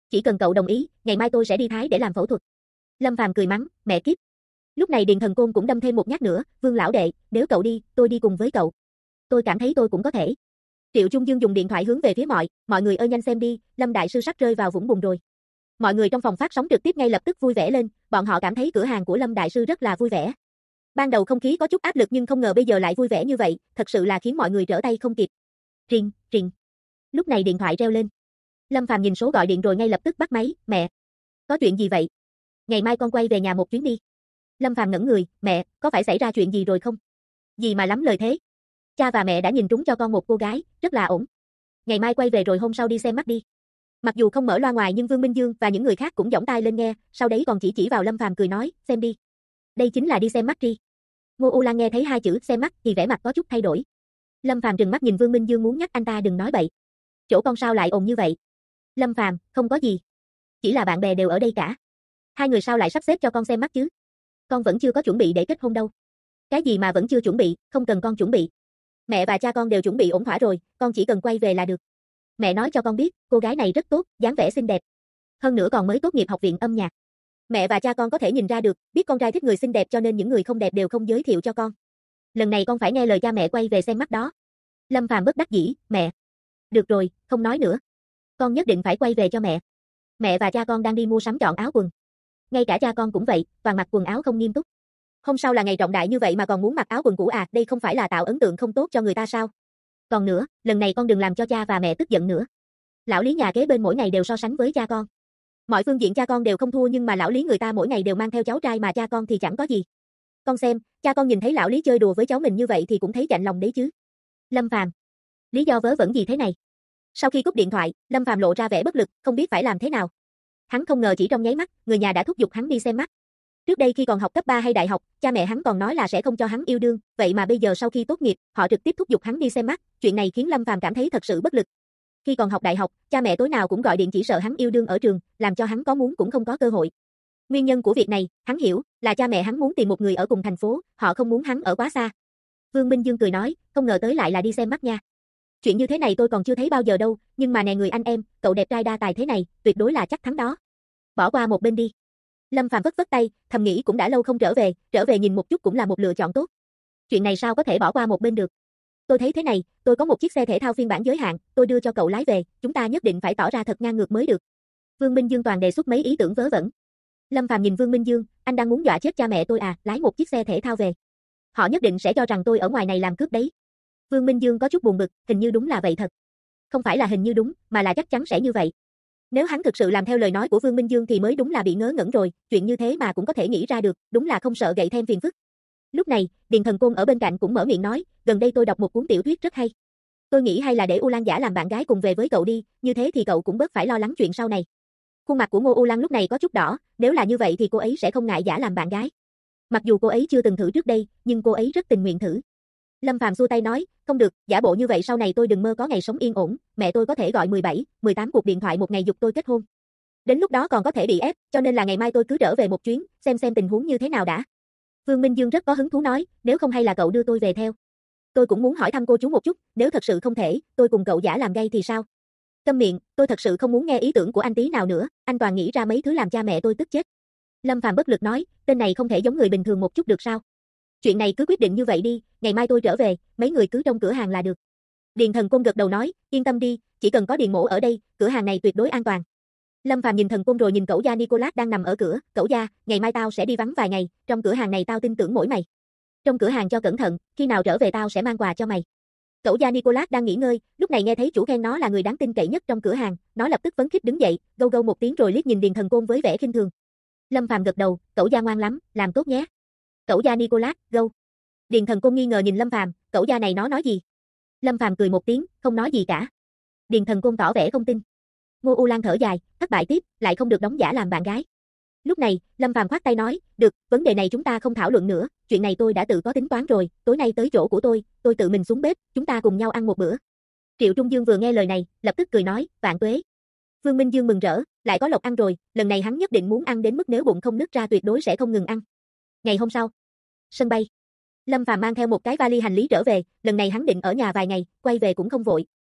Chỉ cần cậu đồng ý, ngày mai tôi sẽ đi Thái để làm phẫu thuật. Lâm Phàm cười mắng, mẹ kiếp. Lúc này Điền Thần Côn cũng đâm thêm một nhát nữa, Vương lão đệ, nếu cậu đi, tôi đi cùng với cậu. Tôi cảm thấy tôi cũng có thể. Triệu Trung Dương dùng điện thoại hướng về phía mọi người ơi nhanh xem đi, Lâm đại sư sắp rơi vào vũng bùn rồi. Mọi người trong phòng phát sóng trực tiếp ngay lập tức vui vẻ lên, bọn họ cảm thấy cửa hàng của Lâm đại sư rất là vui vẻ. Ban đầu không khí có chút áp lực nhưng không ngờ bây giờ lại vui vẻ như vậy, thật sự là khiến mọi người trở tay không kịp. Ring, ring. Lúc này điện thoại reo lên. Lâm Phàm nhìn số gọi điện rồi ngay lập tức bắt máy, mẹ. Có chuyện gì vậy? Ngày mai con quay về nhà một chuyến đi. Lâm Phàm ngẩn người, mẹ, có phải xảy ra chuyện gì rồi không? Gì mà lắm lời thế? Cha và mẹ đã nhìn trúng cho con một cô gái, rất là ổn. Ngày mai quay về rồi hôm sau đi xem mắt đi. Mặc dù không mở loa ngoài nhưng Vương Minh Dương và những người khác cũng giỏng tai lên nghe, sau đấy còn chỉ vào Lâm Phàm cười nói, xem đi. Đây chính là đi xem mắt đi. Ngô U Lan nghe thấy hai chữ xem mắt thì vẻ mặt có chút thay đổi. Lâm Phàm trừng mắt nhìn Vương Minh Dương muốn nhắc anh ta đừng nói bậy. Chỗ con sao lại ồn như vậy? Lâm Phàm, không có gì. Chỉ là bạn bè đều ở đây cả. Hai người sao lại sắp xếp cho con xem mắt chứ? Con vẫn chưa có chuẩn bị để kết hôn đâu. Cái gì mà vẫn chưa chuẩn bị, không cần con chuẩn bị. Mẹ và cha con đều chuẩn bị ổn thỏa rồi, con chỉ cần quay về là được. Mẹ nói cho con biết, cô gái này rất tốt, dáng vẻ xinh đẹp. Hơn nữa còn mới tốt nghiệp học viện âm nhạc. Mẹ và cha con có thể nhìn ra được, biết con trai thích người xinh đẹp cho nên những người không đẹp đều không giới thiệu cho con. Lần này con phải nghe lời cha mẹ quay về xem mắt đó. Lâm Phàm bất đắc dĩ, mẹ. Được rồi, không nói nữa. Con nhất định phải quay về cho mẹ. Mẹ và cha con đang đi mua sắm chọn áo quần. Ngay cả cha con cũng vậy, toàn mặc quần áo không nghiêm túc. Hôm sau là ngày trọng đại như vậy mà còn muốn mặc áo quần cũ à, đây không phải là tạo ấn tượng không tốt cho người ta sao? Còn nữa, lần này con đừng làm cho cha và mẹ tức giận nữa. Lão Lý nhà kế bên mỗi ngày đều so sánh với cha con. Mọi phương diện cha con đều không thua nhưng mà lão Lý người ta mỗi ngày đều mang theo cháu trai mà cha con thì chẳng có gì. Con xem, cha con nhìn thấy lão Lý chơi đùa với cháu mình như vậy thì cũng thấy chạnh lòng đấy chứ. Lâm Phàm, lý do vớ vẩn gì thế này? Sau khi cúp điện thoại, Lâm Phàm lộ ra vẻ bất lực, không biết phải làm thế nào. Hắn không ngờ chỉ trong nháy mắt, người nhà đã thúc giục hắn đi xem mắt. Trước đây khi còn học cấp 3 hay đại học, cha mẹ hắn còn nói là sẽ không cho hắn yêu đương, vậy mà bây giờ sau khi tốt nghiệp, họ trực tiếp thúc giục hắn đi xem mắt, chuyện này khiến Lâm Phàm cảm thấy thật sự bất lực. Khi còn học đại học, cha mẹ tối nào cũng gọi điện chỉ sợ hắn yêu đương ở trường, làm cho hắn có muốn cũng không có cơ hội. Nguyên nhân của việc này, hắn hiểu, là cha mẹ hắn muốn tìm một người ở cùng thành phố, họ không muốn hắn ở quá xa. Vương Minh Dương cười nói, không ngờ tới lại là đi xem mắt nha. Chuyện như thế này tôi còn chưa thấy bao giờ đâu, nhưng mà nè người anh em, cậu đẹp trai đa tài thế này, tuyệt đối là chắc thắng đó. Bỏ qua một bên đi. Lâm Phàm vất tay, thầm nghĩ cũng đã lâu không trở về nhìn một chút cũng là một lựa chọn tốt. Chuyện này sao có thể bỏ qua một bên được. Tôi thấy thế này, tôi có một chiếc xe thể thao phiên bản giới hạn, tôi đưa cho cậu lái về, chúng ta nhất định phải tỏ ra thật ngang ngược mới được. Vương Minh Dương toàn đề xuất mấy ý tưởng vớ vẩn. Lâm Phàm nhìn Vương Minh Dương, anh đang muốn dọa chết cha mẹ tôi à, lái một chiếc xe thể thao về. Họ nhất định sẽ cho rằng tôi ở ngoài này làm cướp đấy. Vương Minh Dương có chút buồn bực, hình như đúng là vậy thật. Không phải là hình như đúng, mà là chắc chắn sẽ như vậy. Nếu hắn thực sự làm theo lời nói của Vương Minh Dương thì mới đúng là bị ngớ ngẩn rồi, chuyện như thế mà cũng có thể nghĩ ra được, đúng là không sợ gậy thêm phiền phức. Lúc này, Điền Thần Côn ở bên cạnh cũng mở miệng nói, gần đây tôi đọc một cuốn tiểu thuyết rất hay. Tôi nghĩ hay là để U Lan giả làm bạn gái cùng về với cậu đi, như thế thì cậu cũng bớt phải lo lắng chuyện sau này. Khuôn mặt của Ngô U Lan lúc này có chút đỏ, nếu là như vậy thì cô ấy sẽ không ngại giả làm bạn gái. Mặc dù cô ấy chưa từng thử trước đây, nhưng cô ấy rất tình nguyện thử. Lâm Phàm xua tay nói, không được, giả bộ như vậy sau này tôi đừng mơ có ngày sống yên ổn, mẹ tôi có thể gọi 17, 18 cuộc điện thoại một ngày giục tôi kết hôn. Đến lúc đó còn có thể bị ép, cho nên là ngày mai tôi cứ trở về một chuyến, xem tình huống như thế nào đã. Vương Minh Dương rất có hứng thú nói, nếu không hay là cậu đưa tôi về theo. Tôi cũng muốn hỏi thăm cô chú một chút, nếu thật sự không thể, tôi cùng cậu giả làm gay thì sao? Câm miệng, tôi thật sự không muốn nghe ý tưởng của anh tí nào nữa, anh toàn nghĩ ra mấy thứ làm cha mẹ tôi tức chết. Lâm Phàm bất lực nói, tên này không thể giống người bình thường một chút được sao? Chuyện này cứ quyết định như vậy đi, ngày mai tôi trở về, mấy người cứ trong cửa hàng là được. Điền Thần Côn gật đầu nói, yên tâm đi, chỉ cần có Điền mỗ ở đây, cửa hàng này tuyệt đối an toàn. Lâm Phàm nhìn Thần Côn rồi nhìn cẩu gia Nicholas đang nằm ở cửa, cẩu gia, ngày mai tao sẽ đi vắng vài ngày, trong cửa hàng này tao tin tưởng mỗi mày. Trong cửa hàng cho cẩn thận, khi nào trở về tao sẽ mang quà cho mày. Cẩu gia Nicholas đang nghỉ ngơi, lúc này nghe thấy chủ khen nó là người đáng tin cậy nhất trong cửa hàng, nó lập tức phấn khích đứng dậy, gâu gâu một tiếng rồi liếc nhìn Điền Thần Côn với vẻ khinh thường. Lâm Phàm gật đầu, cẩu gia ngoan lắm, làm tốt nhé. Cẩu gia Nicholas, gâu. Điền Thần Côn nghi ngờ nhìn Lâm Phàm, cẩu gia này nó nói gì? Lâm Phàm cười một tiếng, không nói gì cả. Điền Thần Côn tỏ vẻ không tin. Ngô U Lan thở dài, thất bại tiếp, lại không được đóng giả làm bạn gái. Lúc này, Lâm Phàm khoát tay nói, được, vấn đề này chúng ta không thảo luận nữa, chuyện này tôi đã tự có tính toán rồi, tối nay tới chỗ của tôi tự mình xuống bếp, chúng ta cùng nhau ăn một bữa. Triệu Trung Dương vừa nghe lời này, lập tức cười nói, vạn tuế. Vương Minh Dương mừng rỡ, lại có lộc ăn rồi, lần này hắn nhất định muốn ăn đến mức nếu bụng không nứt ra tuyệt đối sẽ không ngừng ăn. Ngày hôm sau, sân bay. Lâm Phàm mang theo một cái vali hành lý trở về, lần này hắn định ở nhà vài ngày, quay về cũng không vội.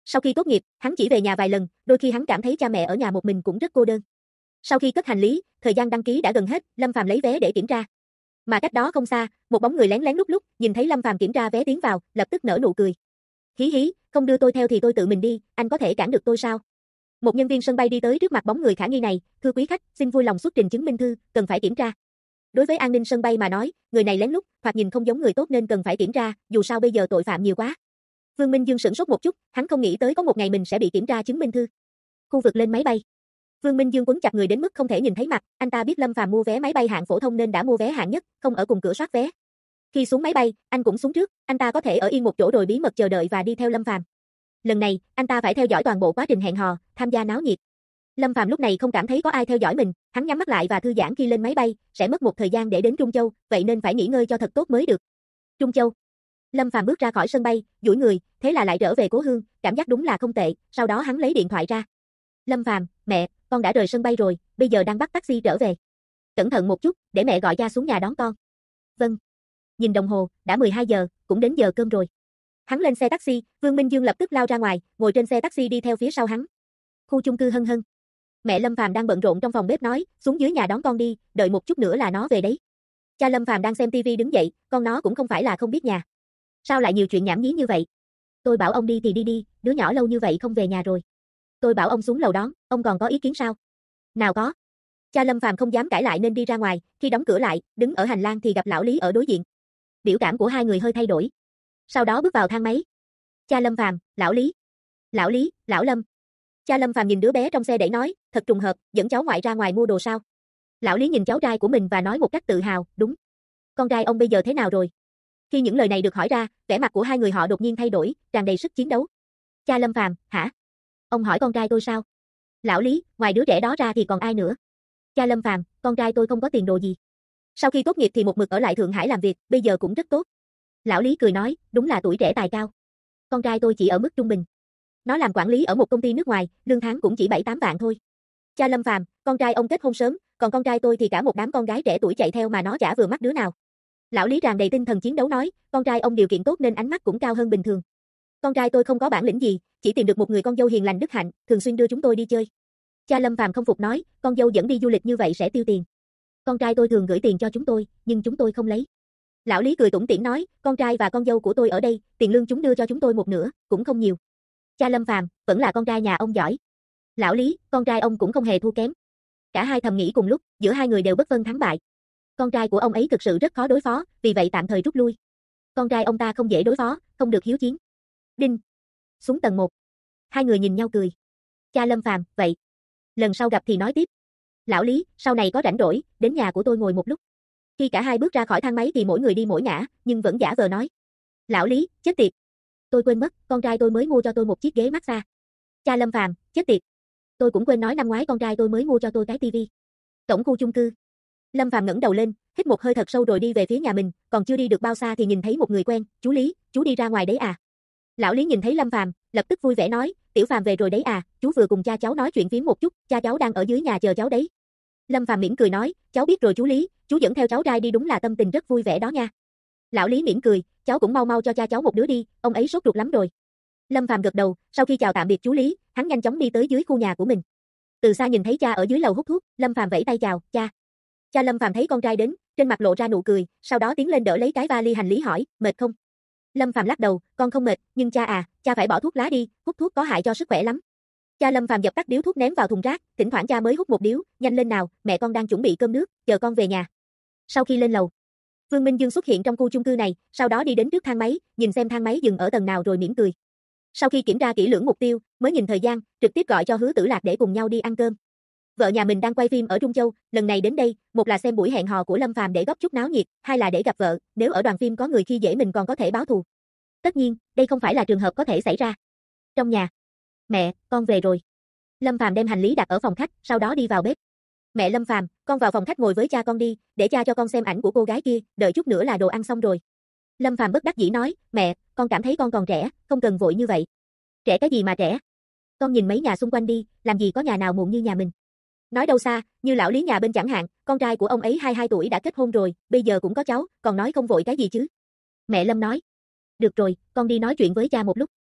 Sau khi tốt nghiệp, hắn chỉ về nhà vài lần, đôi khi hắn cảm thấy cha mẹ ở nhà một mình cũng rất cô đơn. Sau khi cất hành lý, thời gian đăng ký đã gần hết, Lâm Phàm lấy vé để kiểm tra. Mà cách đó không xa, một bóng người lén lén lúc nhìn thấy Lâm Phàm kiểm tra vé tiến vào, lập tức nở nụ cười. Hí hí, không đưa tôi theo thì tôi tự mình đi, anh có thể cản được tôi sao? Một nhân viên sân bay đi tới trước mặt bóng người khả nghi này, thưa quý khách, xin vui lòng xuất trình chứng minh thư, cần phải kiểm tra. Đối với an ninh sân bay mà nói, người này lén lút, thoạt nhìn không giống người tốt nên cần phải kiểm tra, dù sao bây giờ tội phạm nhiều quá. Vương Minh Dương sửng sốt một chút, hắn không nghĩ tới có một ngày mình sẽ bị kiểm tra chứng minh thư. Khu vực lên máy bay. Vương Minh Dương quấn chặt người đến mức không thể nhìn thấy mặt, anh ta biết Lâm Phàm mua vé máy bay hạng phổ thông nên đã mua vé hạng nhất, không ở cùng cửa soát vé. Khi xuống máy bay, anh cũng xuống trước, anh ta có thể ở yên một chỗ rồi bí mật chờ đợi và đi theo Lâm Phàm. Lần này, anh ta phải theo dõi toàn bộ quá trình hẹn hò, tham gia náo nhiệt. Lâm Phàm lúc này không cảm thấy có ai theo dõi mình, hắn nhắm mắt lại và thư giãn khi lên máy bay, sẽ mất một thời gian để đến Trung Châu, vậy nên phải nghỉ ngơi cho thật tốt mới được. Trung Châu. Lâm Phàm bước ra khỏi sân bay, duỗi người, thế là lại trở về cố hương, cảm giác đúng là không tệ, sau đó hắn lấy điện thoại ra. Lâm Phàm, mẹ, con đã rời sân bay rồi, bây giờ đang bắt taxi trở về. Cẩn thận một chút, để mẹ gọi cha xuống nhà đón con. Vâng. Nhìn đồng hồ, đã 12 giờ, cũng đến giờ cơm rồi. Hắn lên xe taxi, Vương Minh Dương lập tức lao ra ngoài, ngồi trên xe taxi đi theo phía sau hắn. Khu chung cư Hân Hân. Mẹ Lâm Phàm đang bận rộn trong phòng bếp nói, xuống dưới nhà đón con đi, đợi một chút nữa là nó về đấy. Cha Lâm Phàm đang xem tivi đứng dậy, con nó cũng không phải là không biết nhà. Sao lại nhiều chuyện nhảm nhí như vậy? Tôi bảo ông đi thì đi đi, đứa nhỏ lâu như vậy không về nhà rồi. Tôi bảo ông xuống lầu đón, ông còn có ý kiến sao? Nào có. Cha Lâm Phàm không dám cãi lại nên đi ra ngoài, khi đóng cửa lại, đứng ở hành lang thì gặp lão Lý ở đối diện. Biểu cảm của hai người hơi thay đổi. Sau đó bước vào thang máy. Cha Lâm Phàm, lão Lý. Lão Lý, lão Lâm. Cha Lâm Phàm nhìn đứa bé trong xe đẩy nói, thật trùng hợp, dẫn cháu ngoại ra ngoài mua đồ sao? Lão Lý nhìn cháu trai của mình và nói một cách tự hào, đúng. Con trai ông bây giờ thế nào rồi? Khi những lời này được hỏi ra, vẻ mặt của hai người họ đột nhiên thay đổi, tràn đầy sức chiến đấu. Cha Lâm Phàm, hả? Ông hỏi con trai tôi sao? Lão Lý, ngoài đứa trẻ đó ra thì còn ai nữa? Cha Lâm Phàm, con trai tôi không có tiền đồ gì. Sau khi tốt nghiệp thì một mực ở lại Thượng Hải làm việc, bây giờ cũng rất tốt. Lão Lý cười nói, đúng là tuổi trẻ tài cao. Con trai tôi chỉ ở mức trung bình. Nó làm quản lý ở một công ty nước ngoài, lương tháng cũng chỉ 7-8 vạn thôi. Cha Lâm Phàm, con trai ông kết hôn sớm, còn con trai tôi thì cả một đám con gái trẻ tuổi chạy theo mà nó chả vừa mắt đứa nào. Lão Lý tràn đầy tinh thần chiến đấu nói, con trai ông điều kiện tốt nên ánh mắt cũng cao hơn bình thường. Con trai tôi không có bản lĩnh gì, chỉ tìm được một người con dâu hiền lành đức hạnh, thường xuyên đưa chúng tôi đi chơi. Cha Lâm Phàm không phục nói, con dâu dẫn đi du lịch như vậy sẽ tiêu tiền. Con trai tôi thường gửi tiền cho chúng tôi, nhưng chúng tôi không lấy. Lão Lý cười tủm tỉm nói, con trai và con dâu của tôi ở đây, tiền lương chúng đưa cho chúng tôi một nửa, cũng không nhiều. Cha Lâm Phàm, vẫn là con trai nhà ông giỏi. Lão Lý, con trai ông cũng không hề thua kém. Cả hai thầm nghĩ cùng lúc, giữa hai người đều bất phân thắng bại. Con trai của ông ấy thực sự rất khó đối phó, vì vậy tạm thời rút lui. Con trai ông ta không dễ đối phó, không được hiếu chiến. Đinh. Xuống tầng 1. Hai người nhìn nhau cười. Cha Lâm Phàm, vậy. Lần sau gặp thì nói tiếp. Lão Lý, sau này có rảnh rỗi, đến nhà của tôi ngồi một lúc. Khi cả hai bước ra khỏi thang máy thì mỗi người đi mỗi ngả, nhưng vẫn giả vờ nói. Lão Lý, chết tiệt. Tôi quên mất, con trai tôi mới mua cho tôi một chiếc ghế massage. Cha Lâm Phàm, chết tiệt. Tôi cũng quên nói năm ngoái con trai tôi mới mua cho tôi cái tivi. Cổng khu chung cư. Lâm Phàm ngẩng đầu lên, hít một hơi thật sâu rồi đi về phía nhà mình, còn chưa đi được bao xa thì nhìn thấy một người quen, chú Lý, chú đi ra ngoài đấy à? Lão Lý nhìn thấy Lâm Phàm, lập tức vui vẻ nói, Tiểu Phàm về rồi đấy à, chú vừa cùng cha cháu nói chuyện phím một chút, cha cháu đang ở dưới nhà chờ cháu đấy. Lâm Phàm mỉm cười nói, cháu biết rồi chú Lý, chú dẫn theo cháu trai đi đúng là tâm tình rất vui vẻ đó nha. Lão Lý mỉm cười, cháu cũng mau mau cho cha cháu một đứa đi, ông ấy sốt ruột lắm rồi. Lâm Phàm gật đầu, sau khi chào tạm biệt chú Lý, hắn nhanh chóng đi tới dưới khu nhà của mình. Từ xa nhìn thấy cha ở dưới lầu hút thuốc, Lâm Phàm vẫy tay chào, cha. Cha Lâm Phàm thấy con trai đến, trên mặt lộ ra nụ cười, sau đó tiến lên đỡ lấy cái vali hành lý hỏi, mệt không? Lâm Phàm lắc đầu, con không mệt, nhưng cha phải bỏ thuốc lá đi, hút thuốc có hại cho sức khỏe lắm. Cha Lâm Phàm dập tắt điếu thuốc ném vào thùng rác, thỉnh thoảng cha mới hút một điếu, nhanh lên nào, mẹ con đang chuẩn bị cơm nước, chờ con về nhà. Sau khi lên lầu, Vương Minh Dương xuất hiện trong khu chung cư này, sau đó đi đến trước thang máy, nhìn xem thang máy dừng ở tầng nào rồi mỉm cười. Sau khi kiểm tra kỹ lưỡng mục tiêu, mới nhìn thời gian, trực tiếp gọi cho Hứa Tử Lạc để cùng nhau đi ăn cơm. Vợ nhà mình đang quay phim ở Trung Châu, lần này đến đây, một là xem buổi hẹn hò của Lâm Phàm để góp chút náo nhiệt, hai là để gặp vợ, nếu ở đoàn phim có người khi dễ mình còn có thể báo thù. Tất nhiên, đây không phải là trường hợp có thể xảy ra. Trong nhà, mẹ, con về rồi. Lâm Phàm đem hành lý đặt ở phòng khách, sau đó đi vào bếp. Mẹ Lâm Phàm, con vào phòng khách ngồi với cha con đi, để cha cho con xem ảnh của cô gái kia, đợi chút nữa là đồ ăn xong rồi. Lâm Phàm bất đắc dĩ nói, mẹ, con cảm thấy con còn trẻ, không cần vội như vậy. Trẻ cái gì mà trẻ? Con nhìn mấy nhà xung quanh đi, làm gì có nhà nào muộn như nhà mình. Nói đâu xa, như lão Lý nhà bên chẳng hạn, con trai của ông ấy 22 tuổi đã kết hôn rồi, bây giờ cũng có cháu, còn nói không vội cái gì chứ. Mẹ Lâm nói, được rồi, con đi nói chuyện với cha một lúc.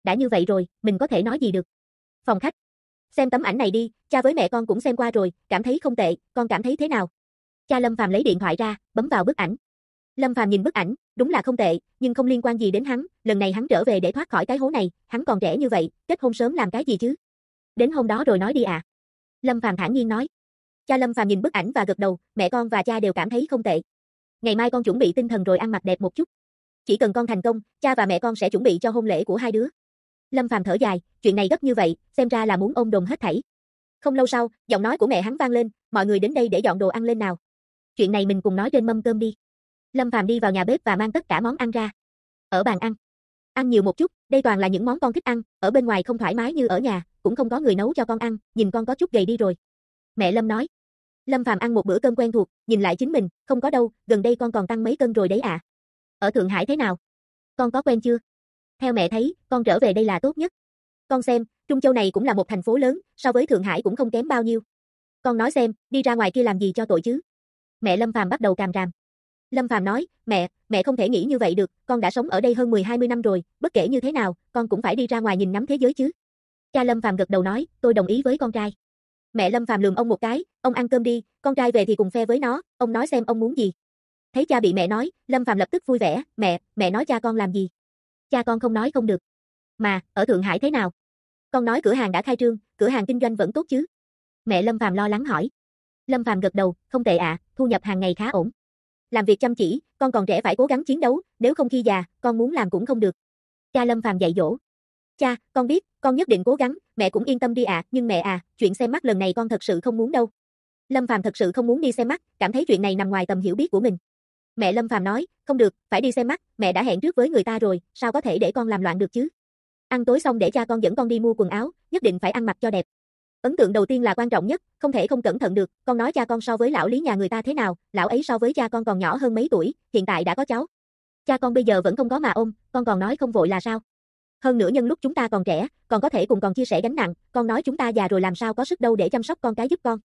Đã như vậy rồi, mình có thể nói gì được. Phòng khách. Xem tấm ảnh này đi, cha với mẹ con cũng xem qua rồi, cảm thấy không tệ, con cảm thấy thế nào? Cha Lâm Phàm lấy điện thoại ra, bấm vào bức ảnh. Lâm Phàm nhìn bức ảnh, đúng là không tệ, nhưng không liên quan gì đến hắn, lần này hắn trở về để thoát khỏi cái hố này, hắn còn trẻ như vậy, kết hôn sớm làm cái gì chứ? Đến hôm đó rồi nói đi à. Lâm Phàm thản nhiên nói. Cha Lâm Phàm nhìn bức ảnh và gật đầu, mẹ con và cha đều cảm thấy không tệ. Ngày mai con chuẩn bị tinh thần rồi ăn mặc đẹp một chút. Chỉ cần con thành công, cha và mẹ con sẽ chuẩn bị cho hôn lễ của hai đứa. Lâm Phàm thở dài, chuyện này gấp như vậy, xem ra là muốn ôm đồm hết thảy. Không lâu sau, giọng nói của mẹ hắn vang lên, mọi người đến đây để dọn đồ ăn lên nào. Chuyện này mình cùng nói trên mâm cơm đi. Lâm Phàm đi vào nhà bếp và mang tất cả món ăn ra. Ở bàn ăn. Ăn nhiều một chút, đây toàn là những món con thích ăn, ở bên ngoài không thoải mái như ở nhà, cũng không có người nấu cho con ăn, nhìn con có chút gầy đi rồi. Mẹ Lâm nói. Lâm Phàm ăn một bữa cơm quen thuộc, nhìn lại chính mình, không có đâu, gần đây con còn tăng mấy cân rồi đấy ạ. Ở Thượng Hải thế nào? Con có quen chưa? Theo mẹ thấy, con trở về đây là tốt nhất. Con xem, Trung Châu này cũng là một thành phố lớn, so với Thượng Hải cũng không kém bao nhiêu. Con nói xem, đi ra ngoài kia làm gì cho tội chứ? Mẹ Lâm Phàm bắt đầu càm ràm. Lâm Phàm nói, mẹ không thể nghĩ như vậy được, con đã sống ở đây hơn 10-20 năm rồi, bất kể như thế nào, con cũng phải đi ra ngoài nhìn ngắm thế giới chứ. Cha Lâm Phàm gật đầu nói, tôi đồng ý với con trai. Mẹ Lâm Phàm lườm ông một cái, ông ăn cơm đi, con trai về thì cùng phe với nó, ông nói xem ông muốn gì. Thấy cha bị mẹ nói, Lâm Phàm lập tức vui vẻ, mẹ nói cha con làm gì? Cha con không nói không được. Mà, ở Thượng Hải thế nào? Con nói cửa hàng đã khai trương, cửa hàng kinh doanh vẫn tốt chứ? Mẹ Lâm Phàm lo lắng hỏi. Lâm Phàm gật đầu, không tệ ạ, thu nhập hàng ngày khá ổn. Làm việc chăm chỉ, con còn trẻ phải cố gắng chiến đấu, nếu không khi già, con muốn làm cũng không được. Cha Lâm Phàm dạy dỗ. Cha, con biết, con nhất định cố gắng, mẹ cũng yên tâm đi ạ, nhưng mẹ à, chuyện xem mắt lần này con thật sự không muốn đâu. Lâm Phàm thật sự không muốn đi xem mắt, cảm thấy chuyện này nằm ngoài tầm hiểu biết của mình. Mẹ Lâm Phàm nói, không được, phải đi xem mắt, mẹ đã hẹn trước với người ta rồi, sao có thể để con làm loạn được chứ? Ăn tối xong để cha con dẫn con đi mua quần áo, nhất định phải ăn mặc cho đẹp. Ấn tượng đầu tiên là quan trọng nhất, không thể không cẩn thận được, con nói cha con so với lão Lý nhà người ta thế nào, lão ấy so với cha con còn nhỏ hơn mấy tuổi, hiện tại đã có cháu. Cha con bây giờ vẫn không có mà ôm, con còn nói không vội là sao? Hơn nữa nhân lúc chúng ta còn trẻ, còn có thể cùng con chia sẻ gánh nặng, con nói chúng ta già rồi làm sao có sức đâu để chăm sóc con cái giúp con.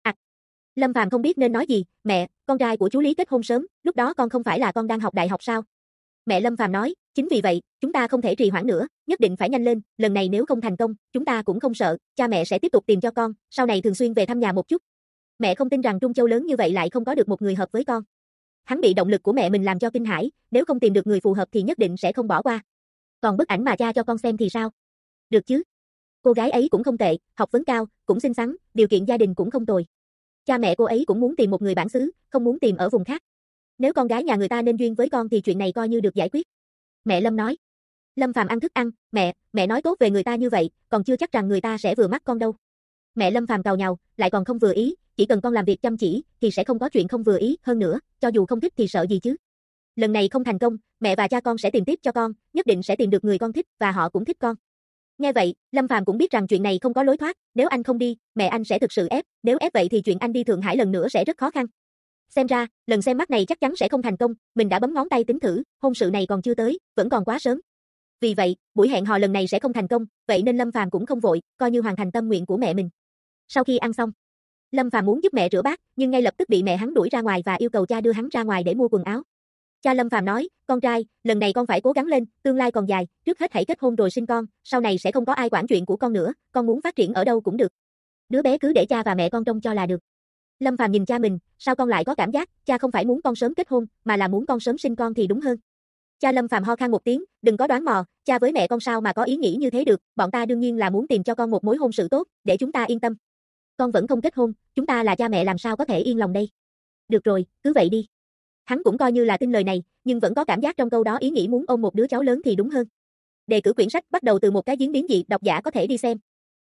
Lâm Phàm không biết nên nói gì, mẹ, con trai của chú Lý kết hôn sớm, lúc đó con không phải là con đang học đại học sao? Mẹ Lâm Phàm nói, chính vì vậy, chúng ta không thể trì hoãn nữa, nhất định phải nhanh lên, lần này nếu không thành công, chúng ta cũng không sợ, cha mẹ sẽ tiếp tục tìm cho con, sau này thường xuyên về thăm nhà một chút. Mẹ không tin rằng Trung Châu lớn như vậy lại không có được một người hợp với con. Hắn bị động lực của mẹ mình làm cho kinh hãi, nếu không tìm được người phù hợp thì nhất định sẽ không bỏ qua. Còn bức ảnh mà cha cho con xem thì sao? Được chứ? Cô gái ấy cũng không tệ, học vấn cao, cũng xinh xắn, điều kiện gia đình cũng không tồi. Cha mẹ cô ấy cũng muốn tìm một người bản xứ, không muốn tìm ở vùng khác. Nếu con gái nhà người ta nên duyên với con thì chuyện này coi như được giải quyết. Mẹ Lâm nói. Lâm Phàm ăn thức ăn, mẹ nói tốt về người ta như vậy, còn chưa chắc rằng người ta sẽ vừa mắt con đâu. Mẹ Lâm Phàm càu nhàu, lại còn không vừa ý, chỉ cần con làm việc chăm chỉ, thì sẽ không có chuyện không vừa ý, hơn nữa, cho dù không thích thì sợ gì chứ. Lần này không thành công, mẹ và cha con sẽ tìm tiếp cho con, nhất định sẽ tìm được người con thích và họ cũng thích con. Nghe vậy, Lâm Phàm cũng biết rằng chuyện này không có lối thoát, nếu anh không đi, mẹ anh sẽ thực sự ép, nếu ép vậy thì chuyện anh đi Thượng Hải lần nữa sẽ rất khó khăn. Xem ra, lần xem mắt này chắc chắn sẽ không thành công, mình đã bấm ngón tay tính thử, hôn sự này còn chưa tới, vẫn còn quá sớm. Vì vậy, buổi hẹn hò lần này sẽ không thành công, vậy nên Lâm Phàm cũng không vội, coi như hoàn thành tâm nguyện của mẹ mình. Sau khi ăn xong, Lâm Phàm muốn giúp mẹ rửa bát, nhưng ngay lập tức bị mẹ hắn đuổi ra ngoài và yêu cầu cha đưa hắn ra ngoài để mua quần áo. Cha Lâm Phàm nói, con trai, lần này con phải cố gắng lên, tương lai còn dài, trước hết hãy kết hôn rồi sinh con, sau này sẽ không có ai quản chuyện của con nữa, con muốn phát triển ở đâu cũng được. Đứa bé cứ để cha và mẹ con trông cho là được. Lâm Phàm nhìn cha mình, sao con lại có cảm giác, cha không phải muốn con sớm kết hôn, mà là muốn con sớm sinh con thì đúng hơn. Cha Lâm Phàm ho khan một tiếng, đừng có đoán mò, cha với mẹ con sao mà có ý nghĩ như thế được, bọn ta đương nhiên là muốn tìm cho con một mối hôn sự tốt, để chúng ta yên tâm. Con vẫn không kết hôn, chúng ta là cha mẹ làm sao có thể yên lòng đây. Được rồi, cứ vậy đi. Hắn cũng coi như là tin lời này, nhưng vẫn có cảm giác trong câu đó ý nghĩ muốn ôm một đứa cháu lớn thì đúng hơn. Đề cử quyển sách bắt đầu từ một cái diễn biến dị, độc giả có thể đi xem.